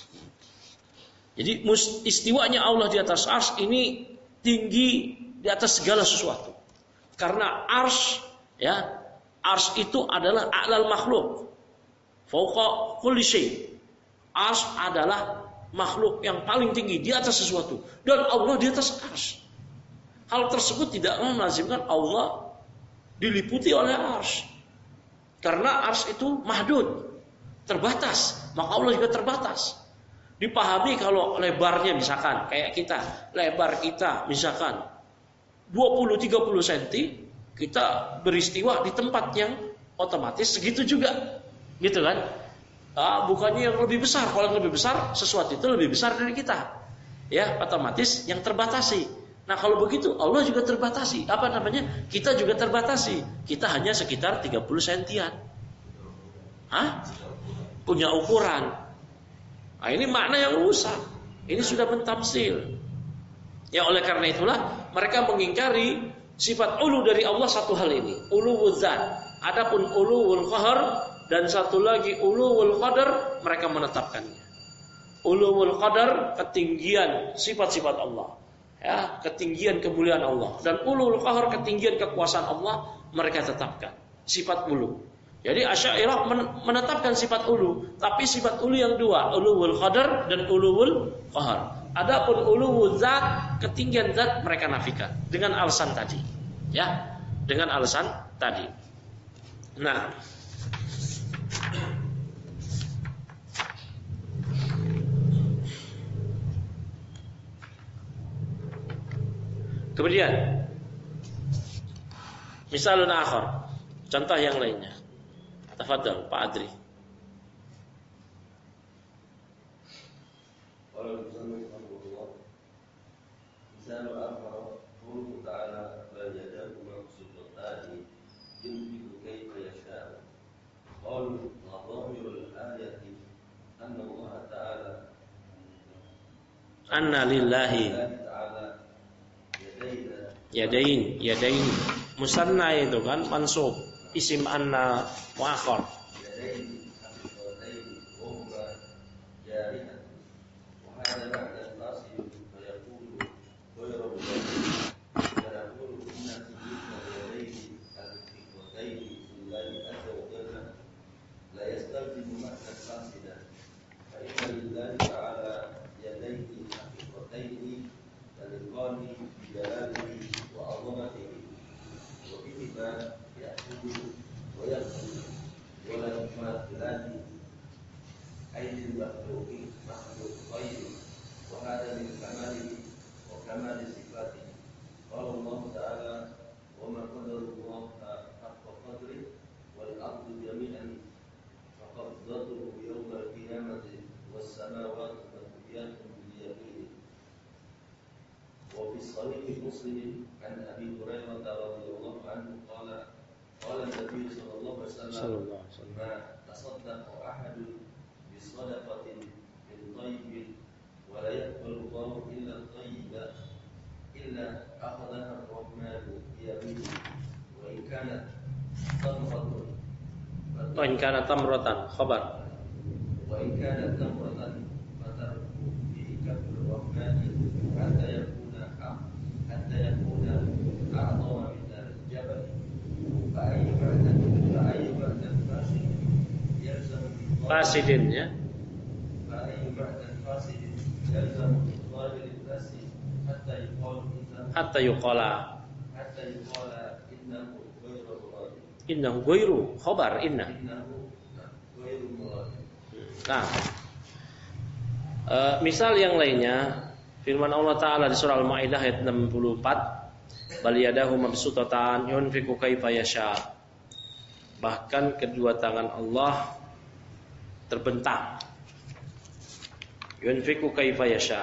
Jadi istiwanya Allah di atas arsy ini tinggi di atas segala sesuatu. Karena arsy, ya, arsy itu adalah a'lal makhluk, fauqa kulli syai'. Arsy adalah makhluk yang paling tinggi di atas sesuatu, dan Allah di atas arsy. Hal tersebut tidak melazimkan Allah diliputi oleh arsy, karena arsy itu mahdud, terbatas, maka Allah juga terbatas. Dipahami kalau lebarnya misalkan kayak kita, lebar kita misalkan dua puluh sampai tiga puluh sentimeter, kita beristiwa di tempat yang otomatis segitu juga, gitu kan? Ah, bukannya yang lebih besar. Kalau yang lebih besar, sesuatu itu lebih besar dari kita, ya, otomatis yang terbatasi. Nah kalau begitu Allah juga terbatasi. Apa namanya? Kita juga terbatasi. Kita hanya sekitar tiga puluh sentian. Hah? Punya ukuran. Nah ini makna yang rusak. Ini sudah mentafsir. Ya oleh karena itulah mereka mengingkari sifat ulu dari Allah satu hal ini. Uluwul zat. Adapun uluwul qahar dan satu lagi uluwul qadar mereka menetapkannya. Uluwul qadar ketinggian sifat-sifat Allah. Ya, ketinggian kemuliaan Allah, dan ulul qahar ketinggian kekuasaan Allah mereka tetapkan sifat ulu. Jadi Asy'ariyah menetapkan sifat ulu, tapi sifat ulu yang dua, ulul qadar dan ulul qahar. Adapun ulul zat, ketinggian zat mereka nafikan dengan alasan tadi. Ya, dengan alasan tadi. Nah, kemudian misalun akhar, contoh yang lainnya. Tafadhal Pak Adri. Misal akhar qul ta'ala la yadahu mabsuutatan yunfiqu kayfa yasha. Qalu dhahirul ayati anna Allah ta'ala Anna lillahi Yadain, yadain musanna itu kan mansub isim anna muakhar. Yadain haqiqatain wa huma jarihan wa hadha ba'da al-fasil fa yaqulu ghayra mudallil wa yaqulu inna sayyidina yadain haqiqatain lillahi azza wa jalla la yastalzimu ma'na al-fasila fa inna lillahi ta'ala yadain haqiqatain al-qani bi jalalihi وعظمته وبهما يأخذ ويأخذ ولا يماثلان أيدي المخلوق مخلوق غيره وهذا من كماله وكمال صفاته. قال الله تعالى وما قدر الله حق قدره والأرض جميعا فقبضته يوم القيامة والسماوات مطويات بيمينه. وفي صحيح مسلم عن أبي هريرة رضي الله عنه قال قال النبي صلى الله عليه وسلم ما تصدق أحد بصدقة من طيب ولا يقبل الله إلا الطيب إلا أخذها الرحمن بيمينه وإن كانت تمرة وإن كانت تمرة خبر وإن كانت تمرة فترك في كف الرحمن حتى يكون حتى يكون أعظم من الجبل فأي معنى فأي معنى فاسد يلزم فاسد ya فأي معنى فاسد يلزم ظاهر الفاسد حتى يقال إنه hatta yuqala حتى يقال إنه غير مراد innahu ghairu khabar inna. إنه غير مراد. Nah, e, misal yang lainnya firman Allah Ta'ala di surah Al-Ma'idah ayat enam puluh empat, bal yadahu mabsutatan yunfiqu kaifa yasha. Bahkan kedua tangan Allah terbentang. Yunfiqu kaifa yasha.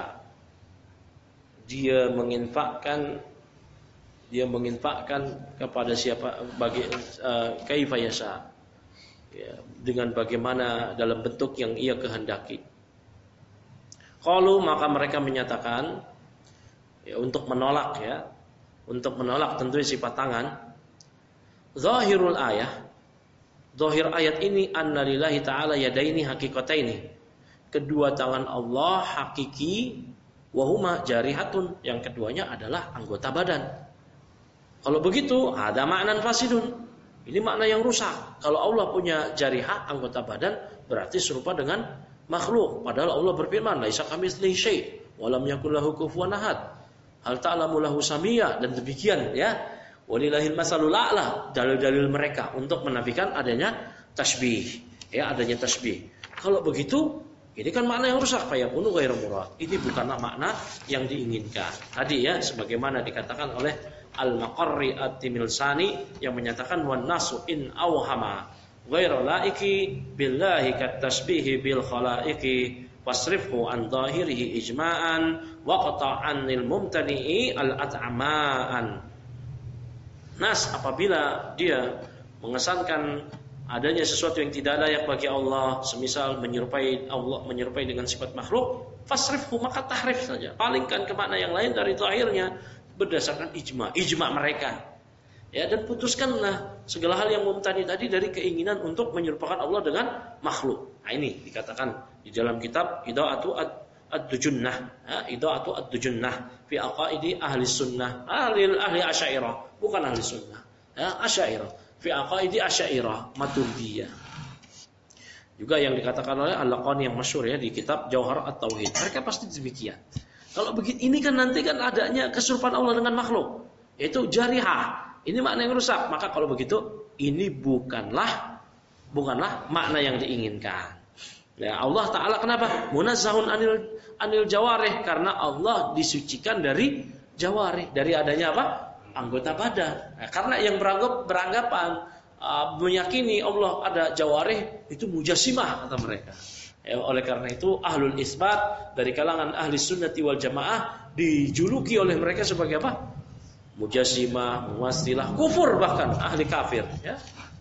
Dia menginfakkan dia menginfakkan kepada siapa bagi uh, kaifa yasha. Ya, dengan bagaimana dalam bentuk yang ia kehendaki. Qalu maka mereka menyatakan ya, untuk menolak ya, untuk menolak tentunya sifat tangan. Zahirul ayah, zahir ayat ini anna lillahi ta'ala yadaini haqiqataini. Kedua tangan Allah hakiki wa huma jarihatun, yang keduanya adalah anggota badan. Kalau begitu ada makna fasidun. Ini makna yang rusak. Kalau Allah punya jarihah anggota badan berarti serupa dengan makhluk, padahal Allah berfirman laisa kamitslihi syai' wa lam yakul lahu kufuwan ahad. Hal ta'lamu lahu samiyya, dan demikian ya. Walillahil masalul a'la, dalil-dalil mereka untuk menafikan adanya tasbih, ya adanya tasbih. Kalau begitu, ini kan makna yang rusak, fa yakunu ghairu murad. Ini bukanlah makna yang diinginkan. Tadi ya sebagaimana dikatakan oleh Al-Maqarri At-Timilsani yang menyatakan wan nasu in awhama ghairu laiki billahi kat tasbihi bil khalaiqi fasrifhu an dhahirihi ijma'an wa qata'an lil mumtani'i al-at'amaan. Nas apabila dia mengesankan adanya sesuatu yang tidak layak bagi Allah, semisal menyerupai Allah, menyerupai dengan sifat makhluk, fasrifhu, maka tahrif saja, palingkan ke makna yang lain dari zahirnya berdasarkan ijma, ijma mereka. Ya, dan putuskanlah segala hal yang mumtani tadi dari keinginan untuk menyerupakan Allah dengan makhluk. Nah, ini dikatakan di dalam kitab Ida'atu ad-Dujunnah, ya, Ida'atu ad-Dujunnah fi aqaidi ahli sunnah, ahli ahli Asy'ariyah, bukan ahli sunnah, ya, Asy'ariyah, fi aqaidi Asy'ariyah Maturidiyah. Juga yang dikatakan oleh Al-Laqani yang masyhur ya di kitab Jauhar at-Tauhid. Mereka pasti demikian. Kalau begitu ini kan nanti kan adanya keserupaan Allah dengan makhluk, yaitu jarihah. Ini makna yang rusak. Maka kalau begitu ini bukanlah bukanlah makna yang diinginkan. Ya, Allah Ta'ala kenapa? Munazzahun anil anil jawarih, karena Allah disucikan dari jawarih, dari adanya apa? Anggota badan. Nah, karena yang beranggap beranggapan uh, meyakini Allah ada jawarih itu mujassimah kata mereka. Ya, oleh karena itu ahlul isbat dari kalangan ahli sunnati wal jamaah dijuluki oleh mereka sebagai apa? Mujassimah, muwassilah, kufur, bahkan ahli kafir, ya.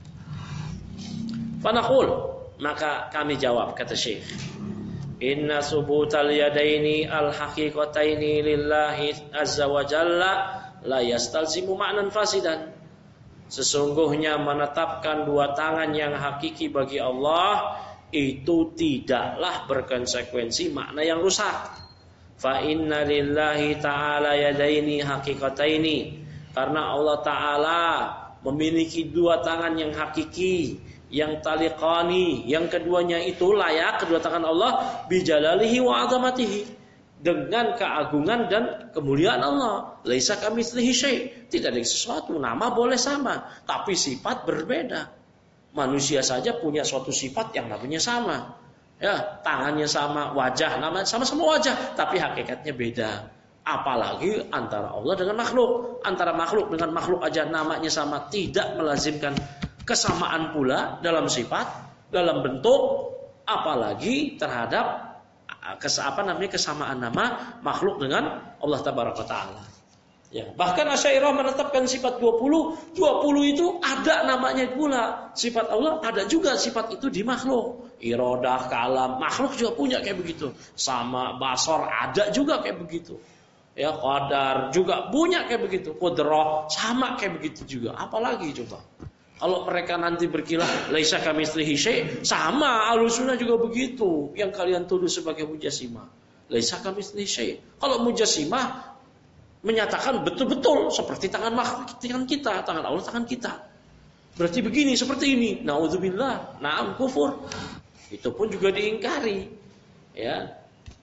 Fanaqul, maka kami jawab, kata Syekh, inna subutal yadaini al-haqiqataini lillahi azza wa jalla la yastalzimu ma'nan fasidan. Sesungguhnya menetapkan dua tangan yang hakiki bagi Allah itu tidaklah berkonsekuensi makna yang rusak. Fa inna lillahi ta'ala yadaini haqiqataini, karena Allah Ta'ala memiliki dua tangan yang hakiki, yang taliqani, yang keduanya itu layak, kedua tangan Allah bijalalihi wa azamatihi, dengan keagungan dan kemuliaan Allah. Laisa kamitslihi syai', tidak ada sesuatu, nama boleh sama tapi sifat berbeda. Manusia saja punya suatu sifat yang namanya sama. Ya, tangannya sama, wajah nama sama-sama wajah, tapi hakikatnya beda. Apalagi antara Allah dengan makhluk, antara makhluk dengan makhluk aja namanya sama, tidak melazimkan kesamaan pula dalam sifat, dalam bentuk, apalagi terhadap apa namanya kesamaan nama makhluk dengan Allah Tabaraka Taala. Ya, bahkan Asy'ariyah menetapkan sifat dua puluh, dua puluh itu ada namanya pula. Sifat Allah ada juga sifat itu di makhluk. Iradah, kalam, makhluk juga punya kayak begitu. Sama basar ada juga kayak begitu. Ya, qadar juga punya kayak begitu. Qudrah sama kayak begitu juga. Apalagi coba. Kalau mereka nanti berkilah laisa kamitslihi syai', sama Ahlussunnah juga begitu. Yang kalian tuduh sebagai mujassimah. Laisa kamitslihi syai'. Kalau mujassimah menyatakan betul-betul seperti tangan makhluk, tangan kita, tangan Allah, tangan kita. Berarti begini, seperti ini. Nauzubillah, na'am kufur. Itu pun juga diingkari. Ya.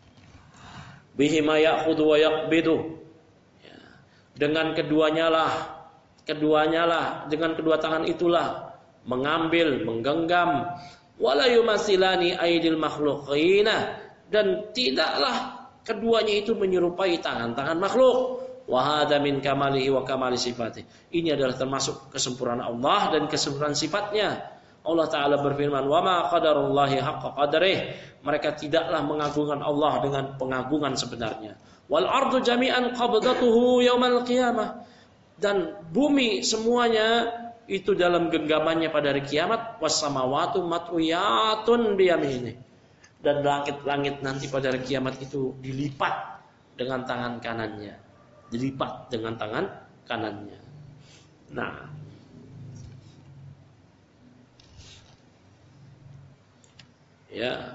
Bihi ma ya'khudhu wa yaqbidu. Ya. Dengan keduanya lah, keduanya lah, dengan kedua tangan itulah mengambil, menggenggam, wala yumasilani aidil makhluqina, dan tidaklah keduanya itu menyerupai tangan-tangan makhluk. Wa hadza min kamalihi wa kamali sifati. Ini adalah termasuk kesempurnaan Allah dan kesempurnaan sifatnya. Allah Ta'ala berfirman, wa ma qadarullahi haqqa qadrih. Mereka tidaklah mengagungkan Allah dengan pengagungan sebenarnya. Wal ardu jami'an qabdatuhu yaumal qiyamah. Dan bumi semuanya itu dalam genggamannya pada hari kiamat. Was samawatu matwiyatun biyamini. Dan langit-langit nanti pada hari kiamat itu dilipat dengan tangan kanannya. Dilipat dengan tangan kanannya. Nah, ya.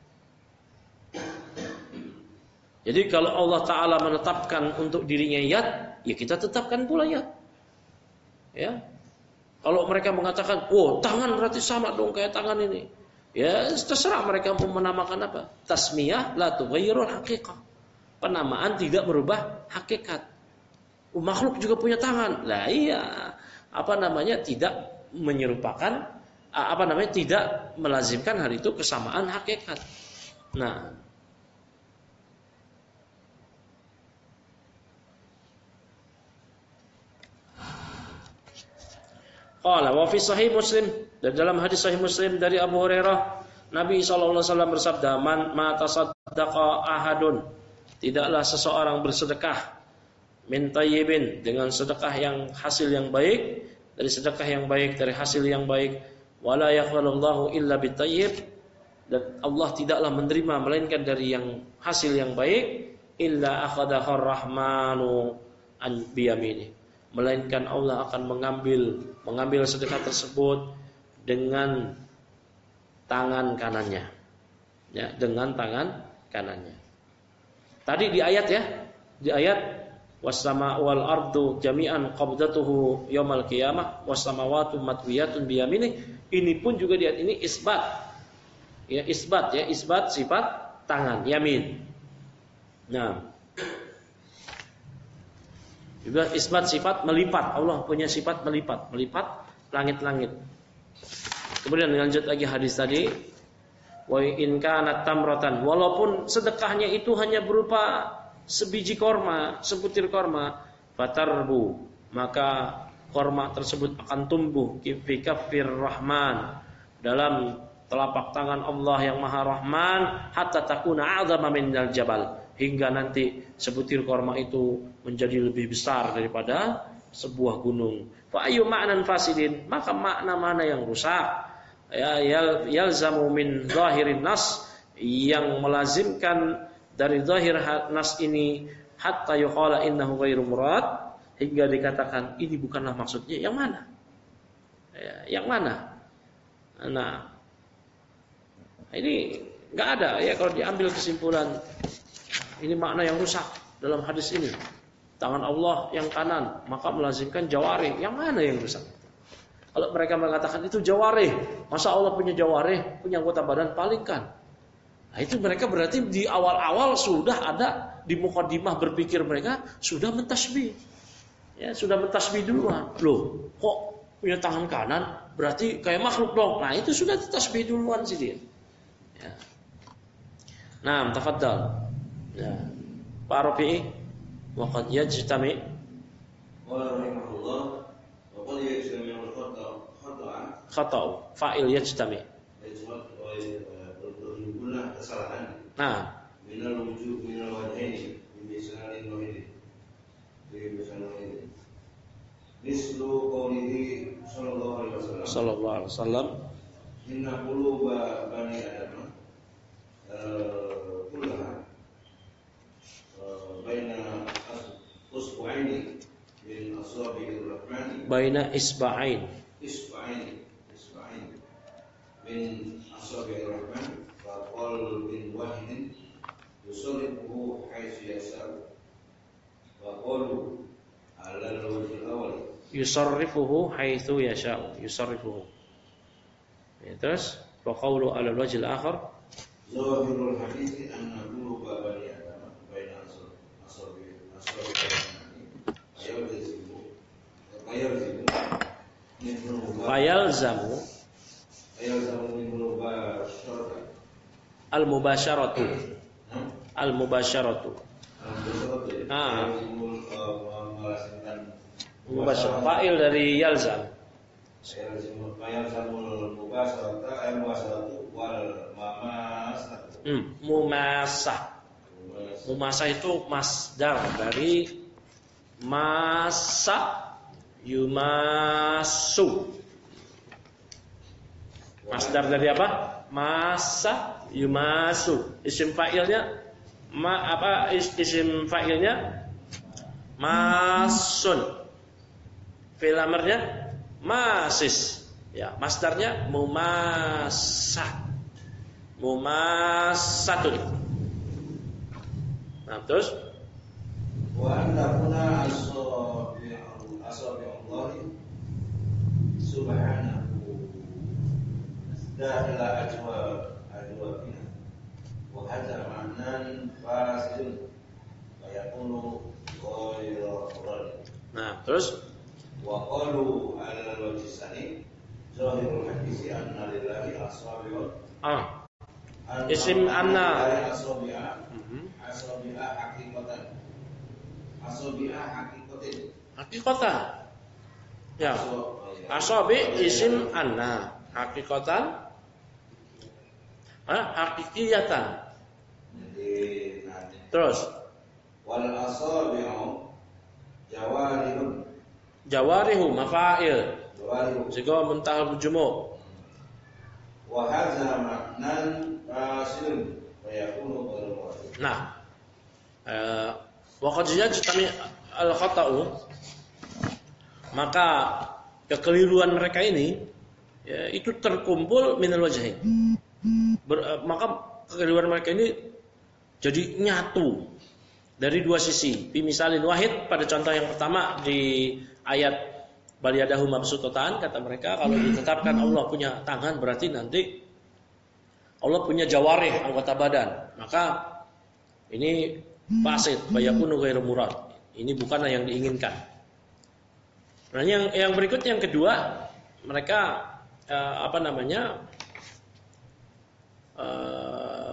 Jadi kalau Allah Ta'ala menetapkan untuk dirinya yad, ya kita tetapkan pula yad. Ya. Kalau mereka mengatakan, oh tangan berarti sama dong kayak tangan ini. Ya terserah mereka mau menamakan apa. Tasmiyah la tughayyirul haqiqah. Penamaan tidak merubah hakikat. Oh, makhluk juga punya tangan. Lah iya. Apa namanya? Tidak menyerupakan, apa namanya? Tidak melazimkan hal itu kesamaan hakikat. Nah, qala wa fi sahih Muslim, dan dalam hadis sahih Muslim dari Abu Hurairah Nabi shallallahu alaihi wasallam bersabda, "Man ma tasaddaqa ahadun." Tidaklah seseorang bersedekah min tayyibin, dengan sedekah yang hasil yang baik, dari sedekah yang baik, dari hasil yang baik, wala yaqbalullahu illa bitayyib, dan Allah tidaklah menerima melainkan dari yang hasil yang baik, illa akhadahu rahmanu an biyamini, melainkan Allah akan mengambil mengambil sedekah tersebut dengan tangan kanannya, ya, dengan tangan kanannya. Tadi di ayat ya, di ayat was-sama wal ardu jami'an qabdatuhu yaumal qiyamah was samawati matwiyatun biyaminih. Ini pun juga di ayat ini isbat, ya, isbat ya, isbat sifat tangan yamin. Nah, juga isbat sifat melipat. Allah punya sifat melipat, melipat langit-langit. Kemudian lanjut lagi hadis tadi, wa in kanat tamratan, walaupun sedekahnya itu hanya berupa sebiji korma, sebutir korma, fatarbu, maka korma tersebut akan tumbuh fi kaffir rahman, dalam telapak tangan Allah yang Maha Rahman, hatta takuna a'zama minal jabal, hingga nanti sebutir korma itu menjadi lebih besar daripada sebuah gunung. Fa ayyu ma'nan fasidin, maka makna mana yang rusak, ya, yal, yalzamu min zahirin nas, yang melazimkan dari zahir nas ini, hatta yuqala innahu ghairu murad, hingga dikatakan ini bukanlah maksudnya. Yang mana? Ya, yang mana? Nah, ini enggak ada ya kalau diambil kesimpulan ini makna yang rusak dalam hadis ini. Tangan Allah yang kanan, maka melazimkan jawarih. Yang mana yang rusak? Kalau mereka mengatakan itu jawarih, masa Allah punya jawarih, punya anggota badan, palingkan. Nah, itu mereka berarti di awal-awal sudah ada di mukadimah berpikir mereka sudah mentasbih. Ya, sudah mentasbih duluan. Loh, kok punya tangan kanan? Berarti kayak makhluk dong. Nah, itu sudah tasbih duluan sih dia. Ya. Nah, tafadhal. Ya. Pak Rafi'i, waqad yajtami qala rahimahullah wa qad yajtami al-khata' khata'a khata'u fa'il yajtami, berjumlah kesalahan. Nah, minal wujud minal wajhaini bisanadin wahid bisanadin mislu qawlihi sallallahu alaihi wasallam sallallahu alaihi wasallam, inna quluba bani adam kullaha baina usbu'aini min asabi'ir rahmani baina isba'ain isba'aini isba'aini min asabi'ir rahmani fa qalbin wahidin yusarrifuhu haitsu yasha'u wa qalu 'ala al-wajhi al-awwal yusarrifuhu haitsu yasha'u, yusarrifuhu. Ya, terus wa qawlu 'ala al-wajhi al-akhar zahirul hadithi anna quluba bani adam baina asabi asabi ayalzimu ayalzimu min quluba fayalzamu ayalzamu min quluba syarata al-mubasharatu al-mubasharatu ah mubashar fa'il dari yalzam, ayalzimu ayalzamul mubasharata ay mubasharatu wal mamasah. Hmm, mumasah. Mumasah itu masdar dari masa yumasu. Masdar dari apa? Masa yumasu. Isim fa'ilnya ma apa isim fa'ilnya masun. Fi'il amarnya masis. Ya, masdarnya mumasah. Mumasatun. Nah, terus wa anna kuna asabi'u asabi'u Allah subhanahu dahila ajwa ajwabina wa hadha ma'nan fasidun wa yakunu ghayra qur'an. Nah, terus wa qalu 'ala al-wajhi sani zahirul hadisi anna lillahi asabi'u ah isim anna asabi'a asabi'a hakikatan asabi'a hakikatin hakikatan ya asabi isim anna hakikatan Hah? Hakikiyatan. Jadi nanti. Terus Wal asabi'u jawarihun. Jawarihu mafa'il. Jawarihu. Sehingga muntahal jumu'. Wa hadza ma'nan fasilun wa yakunu ghairu muwafiq. Nah, eh, wa qad yajtami al-khata'u, maka kekeliruan mereka ini ya, itu terkumpul minal wajhain. Ber, maka kekeliruan mereka ini jadi nyatu dari dua sisi. Bi misalin wahid, pada contoh yang pertama di ayat bal yadahu mabsutatan, kata mereka kalau ditetapkan Allah punya tangan berarti nanti Allah punya jawarih, anggota badan. Maka ini fasid, bayakunu ghairu murad. Ini bukanlah yang diinginkan. Nah, yang yang berikut yang kedua, mereka eh, apa namanya? Eh,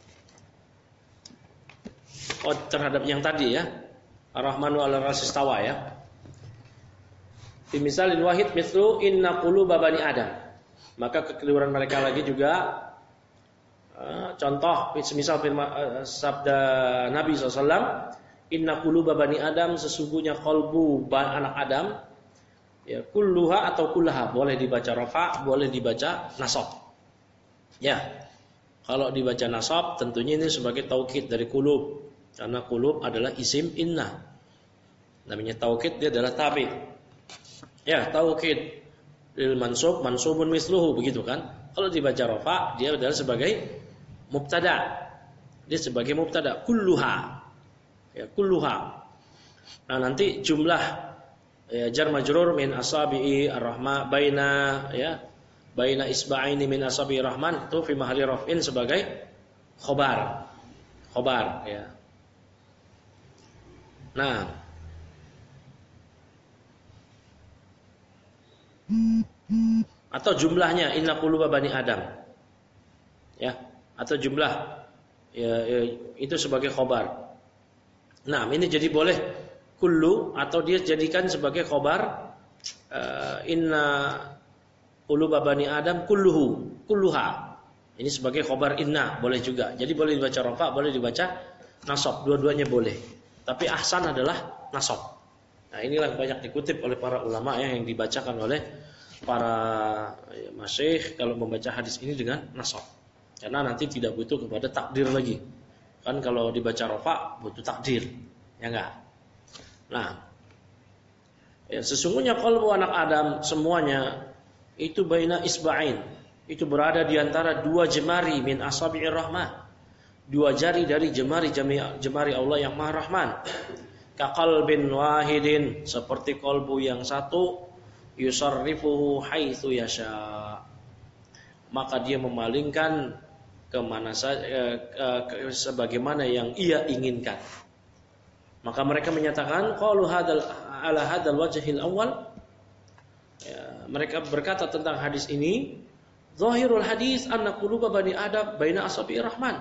oh, terhadap yang tadi ya. Ar-Rahmanu 'alal 'arsy istawa ya. Di misalin wahid mislu inna quluba bani Adam. Maka kekeliruan mereka lagi juga uh, contoh semisal firman uh, sabda Nabi shallallahu alaihi wasallam, inna quluba bani Adam, sesungguhnya kolbu anak Adam ya kulluha atau kullaha, boleh dibaca rafa, boleh dibaca nasab. Ya. Kalau dibaca nasab tentunya ini sebagai taukid dari qulub, karena qulub adalah isim inna. Namanya taukid, dia adalah tabi'. Ya, taukid lil mansub, mansubun misluhu, begitu kan? Kalau dibaca rafa, dia adalah sebagai mubtada. Dia sebagai mubtada, kulluha. Ya, kulluha. Nah, nanti jumlah ya, jar majrur min asabi'i ar-rahma baina ya, baina isba'aini min asabi'i rahman itu fi mahalli raf'in sebagai khobar. Khobar ya. Nah, atau jumlahnya inna quluba bani Adam. Ya, atau jumlah ya, ya, itu sebagai khobar. Nah, ini jadi boleh kullu atau dia jadikan sebagai khobar uh, inna quluba bani Adam kulluhu, kulluha. Ini sebagai khobar inna, boleh juga. Jadi boleh dibaca rafa, boleh dibaca nasab, dua-duanya boleh. Tapi ahsan adalah nasab. Nah, inilah yang banyak dikutip oleh para ulama ya, yang dibacakan oleh para ya, masyayikh kalau membaca hadis ini dengan nasab. Karena nanti tidak butuh kepada takdir lagi. Kan kalau dibaca rafa butuh takdir. Ya enggak? Nah, ya, sesungguhnya qalbu anak Adam semuanya itu baina isba'ain. Itu berada di antara dua jemari min asabi'ir rahmah. Dua jari dari jemari jemari Allah yang Maha Rahman. Kaqalbin wahidin, seperti kolbu yang satu, yusarrifuhu haitsu yasha. Maka dia memalingkan kemana saja eh, eh, sebagaimana yang ia inginkan. Maka mereka menyatakan qalu hadal ala hadal wajhil awal. Ya, mereka berkata tentang hadis ini, zahirul hadis anna quluba bani Adam baina asabi'ir rahman.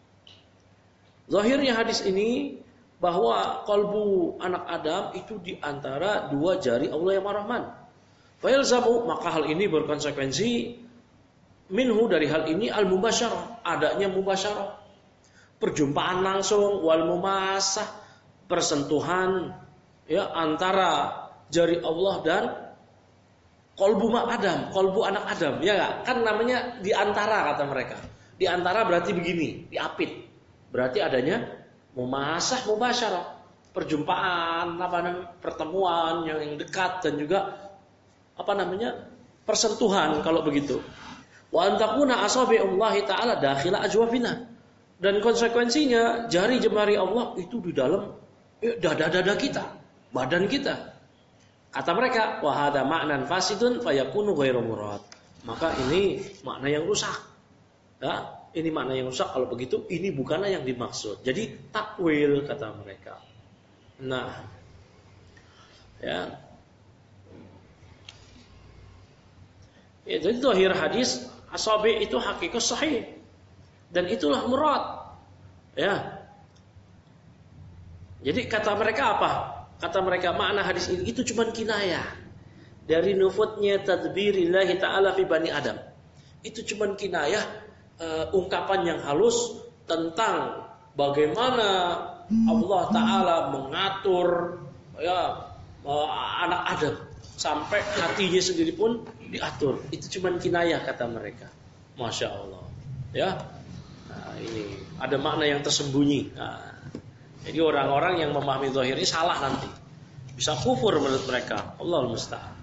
Zahirnya hadis ini bahwa kalbu anak Adam itu di antara dua jari Allah yang Maha Rahman. Fayalzamu, maka hal ini berkonsekuensi minhu, dari hal ini al-mubasyarah, adanya mubasyarah, perjumpaan langsung, wal mumasah, persentuhan ya antara jari Allah dan kalbu Adam, kalbu anak Adam, ya enggak? Kan namanya di antara, kata mereka. Di antara berarti begini, diapit. Berarti adanya mumasah, mubasyarah, perjumpaan, apa namanya, pertemuan yang dekat dan juga apa namanya, persentuhan kalau begitu. Wa antakuna asabi'ullahi ta'ala dakhila ajwafina. Dan konsekuensinya jari jemari Allah itu di dalam eh, dada-dada kita, badan kita. Kata mereka, wa hadza ma'nan fasidun fayakunu ghairu murad. Maka ini makna yang rusak. Ya, ini makna yang rusak, kalau begitu ini bukanlah yang dimaksud. Jadi takwil, kata mereka. Nah, ya. Ya, jadi zahir hadis asabi itu hakikat sahih dan itulah murad. Ya. Jadi kata mereka apa? Kata mereka makna hadis ini itu cuma kinayah dari nufutnya tadbirillahi ta'ala fi bani Adam. Itu cuma kinayah uh, ungkapan yang halus tentang bagaimana Allah Ta'ala mengatur ya uh, anak Adam sampai hatinya sendiri pun diatur. Itu cuma kinayah kata mereka. Masya Allah. Ya, nah, ini ada makna yang tersembunyi. Nah, jadi orang-orang yang memahami zahir ini salah nanti, bisa kufur menurut mereka. Allahul musta'an.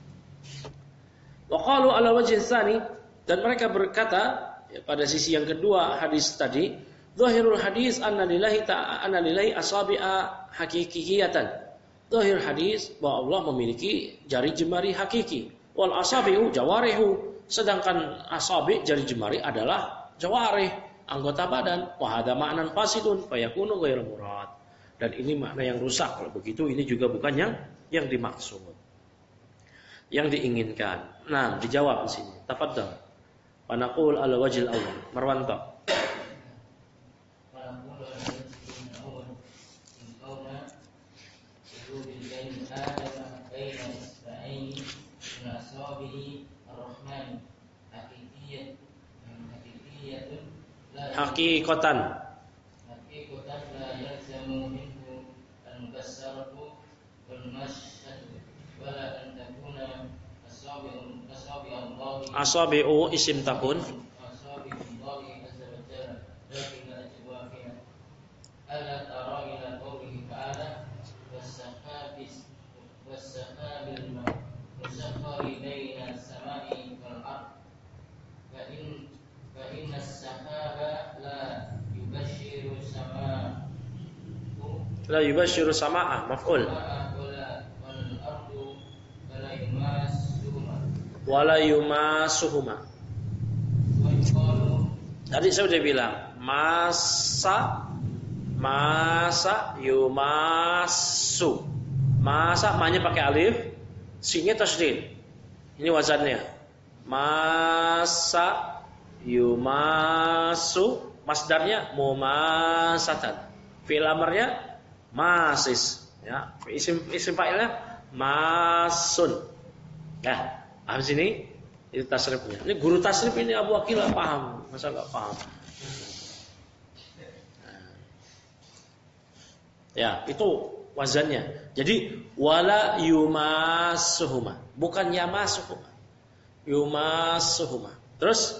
Wa qalu ala wajhi tsani, dan mereka berkata ya, pada sisi yang kedua hadis tadi, zahirul hadis anna lillahi ta'ala anna lillahi asabi'a hakikiyatan. Zahir hadis bahwa Allah memiliki jari jemari hakiki. Wal asabi'u jawarihu, sedangkan asabi jari jemari adalah jawarih, anggota badan. Wa hadza ma'nan fasidun fa yakunu ghairu murad. Dan ini makna yang rusak. Kalau begitu ini juga bukan yang yang dimaksud, yang diinginkan. Nah, dijawab di sini. Tafadhal. Wa naqul ala wajhil awwal. Marwanto. Hakikatan. Hakikatan la yalzamu minhu al-mubassaratu wal mashhadu wala an takuna asabi'u asabi'u Allah. Asabi'u isim takun. Asabi'u Allah azza wa jalla lakin ajwafina. Ala tara ila qawlihi ta'ala was-sahabis was-sahabil musakhkhari baina as-sama'i wal ardh. Fa in fa inna as-sahaba la yubashiru sama La yubashiru sama'ah maf'ul. Wala yumasuhuma. Tadi saya sudah bilang masa masa yumasu. Masa mahnya pakai alif, sinnya tasydid. Ini wazannya. Masa yumasu, masdarnya mumasatan. Fi'il amarnya masis, ya. Isim isim fa'ilnya masun. Ya, paham sini? Itu tasrifnya. Ini guru tasrif ini Abu Aqil paham, masa enggak paham? Ya, itu wazannya. Jadi wala yumasuhuma, bukan yamasuhuma. Yumasuhuma. Terus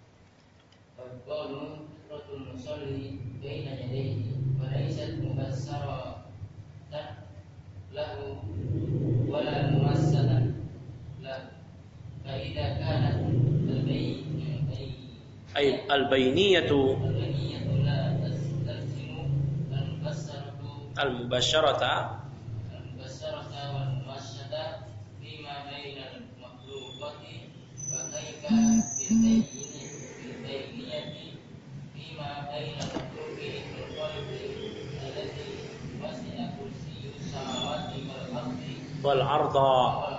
qalu ratul musalli baina yadayhi wa laysat mubassaratan lahu wala mumassatan lahu fa idza kanat al-bayn ay al-bayniyatu al-bayniyatu la tastalzimu al-mubassaratu al-mubasyarata al-mubassarata wal mumassata fima baina al-makhluqati wa kaifa bil-bayniyati wal arda.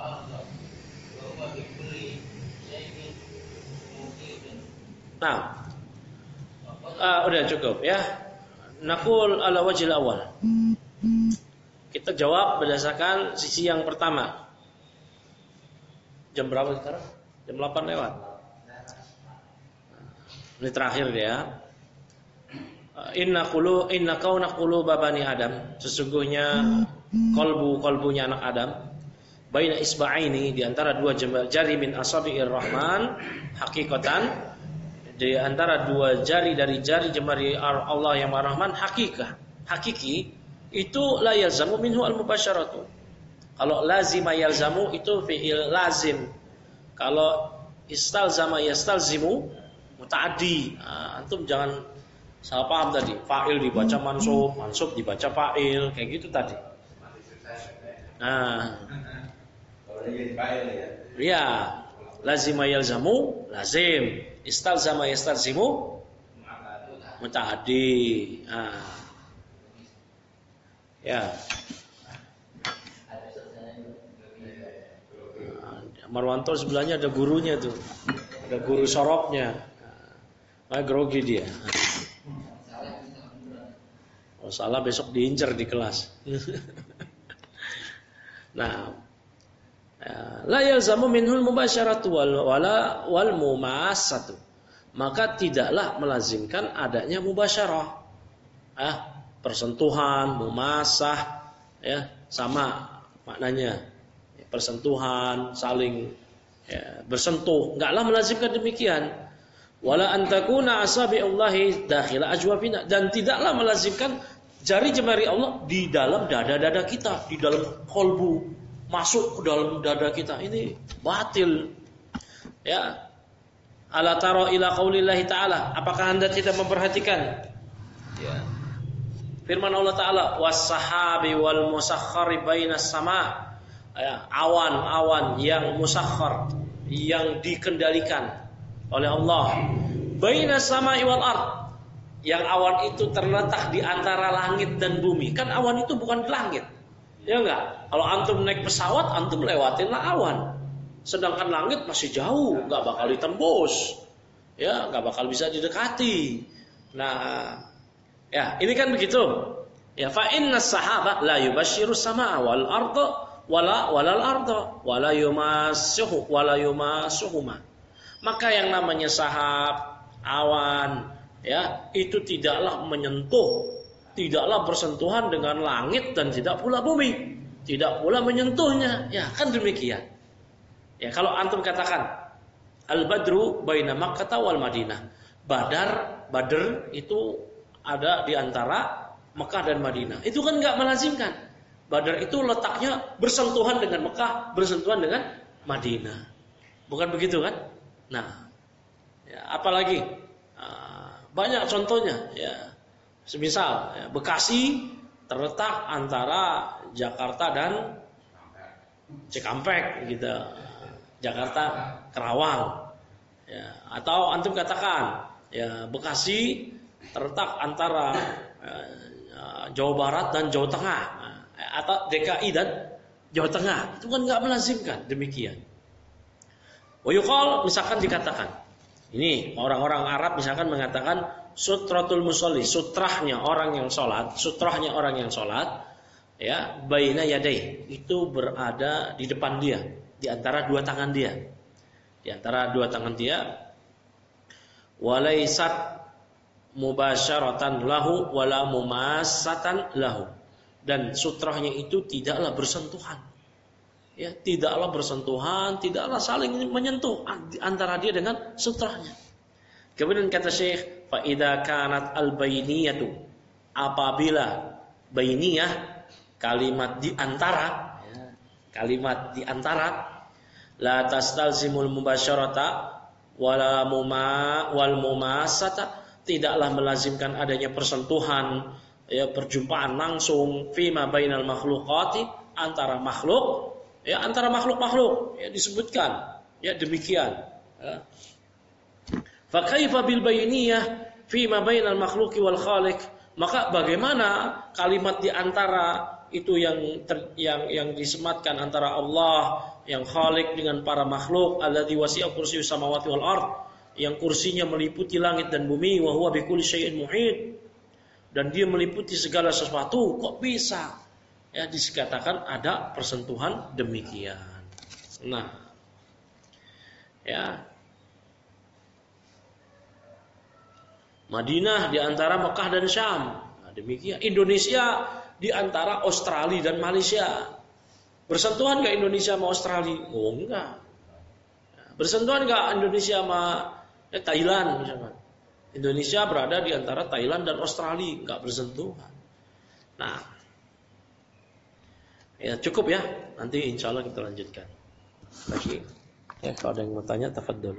Nah, uh, udah cukup ya. Naqul ala wajhil awal. Kita jawab berdasarkan sisi yang pertama. Jam berapa sekarang? Jam delapan lewat. Ini terakhir ya. Inna qulu inna kauna quluba bani Adam, sesungguhnya kolbu kolbunya anak Adam, baina isba'aini, di antara dua jari min asabi'ir rahman, hakikatan, di antara dua jari dari jari jemari Allah yang Ar-Rahman, hakikah, hakiki itu la yalzamu minhu al-mubasyaratu. Kalau lazima yalzamu itu fi'il lazim. Kalau istalzama yastalzimu mutaaddi. Nah, antum jangan salah paham tadi. Fa'il dibaca mansub, mansub dibaca fa'il, kayak gitu tadi. Nah, kalau jadi fa'il ya. Iya, lazima yalzamu lazim, istalzama yastalzimu mutaaddi. Nah. Ya. Marwanto sebelahnya ada gurunya tuh. Ada guru soroknya. Nah, grogi dia. Oh, salah besok diincar di kelas. Nah, la yalzamu minhul mubasyaratu wal wala wal mumassatu. maka tidaklah melazimkan adanya mubasyarah. Ah, persentuhan, mumasah, ya, sama maknanya. Persentuhan, saling ya, bersentuh, enggaklah melazimkan demikian. Wala antakuna asabi'ullahi dakhila ajwafina, dan tidaklah melazimkan jari jemari Allah di dalam dada-dada kita, di dalam kolbu, masuk ke dalam dada kita. Ini batil. Ya. Ala tara ila qaulillahi ta'ala, apakah Anda tidak memperhatikan? Ya. Firman Allah Ta'ala, was-sahabi wal musakhkhari bainas sama'. Ya, awan-awan yang musakhkhar, yang dikendalikan oleh Allah. Bainas sama'i wal ard. Yang awan itu terletak di antara langit dan bumi. Kan awan itu bukan di langit. Ya enggak? Kalau antum naik pesawat, antum lewatinlah awan. Sedangkan langit masih jauh, enggak bakal ditembus. Ya, enggak bakal bisa didekati. Nah, ya, ini kan begitu. Ya, fa innas sahaba la yubashshiru samaa wal arda wala walal arda wala yumassuhu wala yumassuhuma. Maka yang namanya sahab, awan, ya, itu tidaklah menyentuh, tidaklah bersentuhan dengan langit dan tidak pula bumi, tidak pula menyentuhnya. Ya, kan demikian. Ya, kalau antum katakan al-badru baina Makkah wal Madinah. Badar, Badr itu ada di antara Mekah dan Madinah. Itu kan enggak melazimkan. Badar itu letaknya bersentuhan dengan Mekah, bersentuhan dengan Madinah. Bukan begitu kan? Nah, ya, apalagi uh, banyak contohnya. Ya, semisal ya, Bekasi terletak antara Jakarta dan Cikampek, gitu. Jakarta Kerawang. Ya, atau antum katakan, ya, Bekasi terletak antara uh, Jawa Barat dan Jawa Tengah, atau D K I dan Jawa Tengah. Itu kan nggak melazimkan demikian. Wayuqal, misalkan dikatakan, ini orang-orang Arab misalkan mengatakan sutratul musolli, sutrahnya orang yang sholat, sutrahnya orang yang sholat, ya, baina yadai, itu berada di depan dia, di antara dua tangan dia, di antara dua tangan dia. Walaisat mubasyaratan lahu wala mumassatan lahu, dan sutrahnya itu tidaklah bersentuhan. Ya, tidaklah bersentuhan, tidaklah saling menyentuh antara dia dengan sutrahnya. Kemudian kata Syekh, fa idza kanat al-bainiyatu, apabila bainiyah kalimat di antara, ya, kalimat di antara, la tastalzimul mubasyarata wala muma wal mumassata, tidaklah melazimkan adanya persentuhan, ya, perjumpaan langsung fima bainal makhluqati, antara makhluk, ya, antara makhluk-makhluk, ya, disebutkan, ya, demikian. Ya. Fa kaifa bil bainiyah fima bainal makhluqi wal khaliq, maka bagaimana kalimat di antara itu yang ter, yang yang disematkan antara Allah yang khaliq dengan para makhluk, alladzi wasi'a kursiyyus samawati wal ard, yang kursinya meliputi langit dan bumi, wa huwa bikulli syai'in muhit, dan dia meliputi segala sesuatu, kok bisa? Ya, dikatakan ada persentuhan demikian. Nah, ya, Madinah di antara Mekah dan Syam. Nah, demikian. Indonesia di antara Australia dan Malaysia. Bersentuhan enggak Indonesia sama Australia? Oh, enggak. Bersentuhan enggak Indonesia sama eh, Thailand misalkan? Indonesia berada di antara Thailand dan Australia, enggak bersentuhan. Nah, ya, cukup ya. Nanti insya Allah kita lanjutkan lagi. Ya, kalau ada yang mau tanya, tafadhol.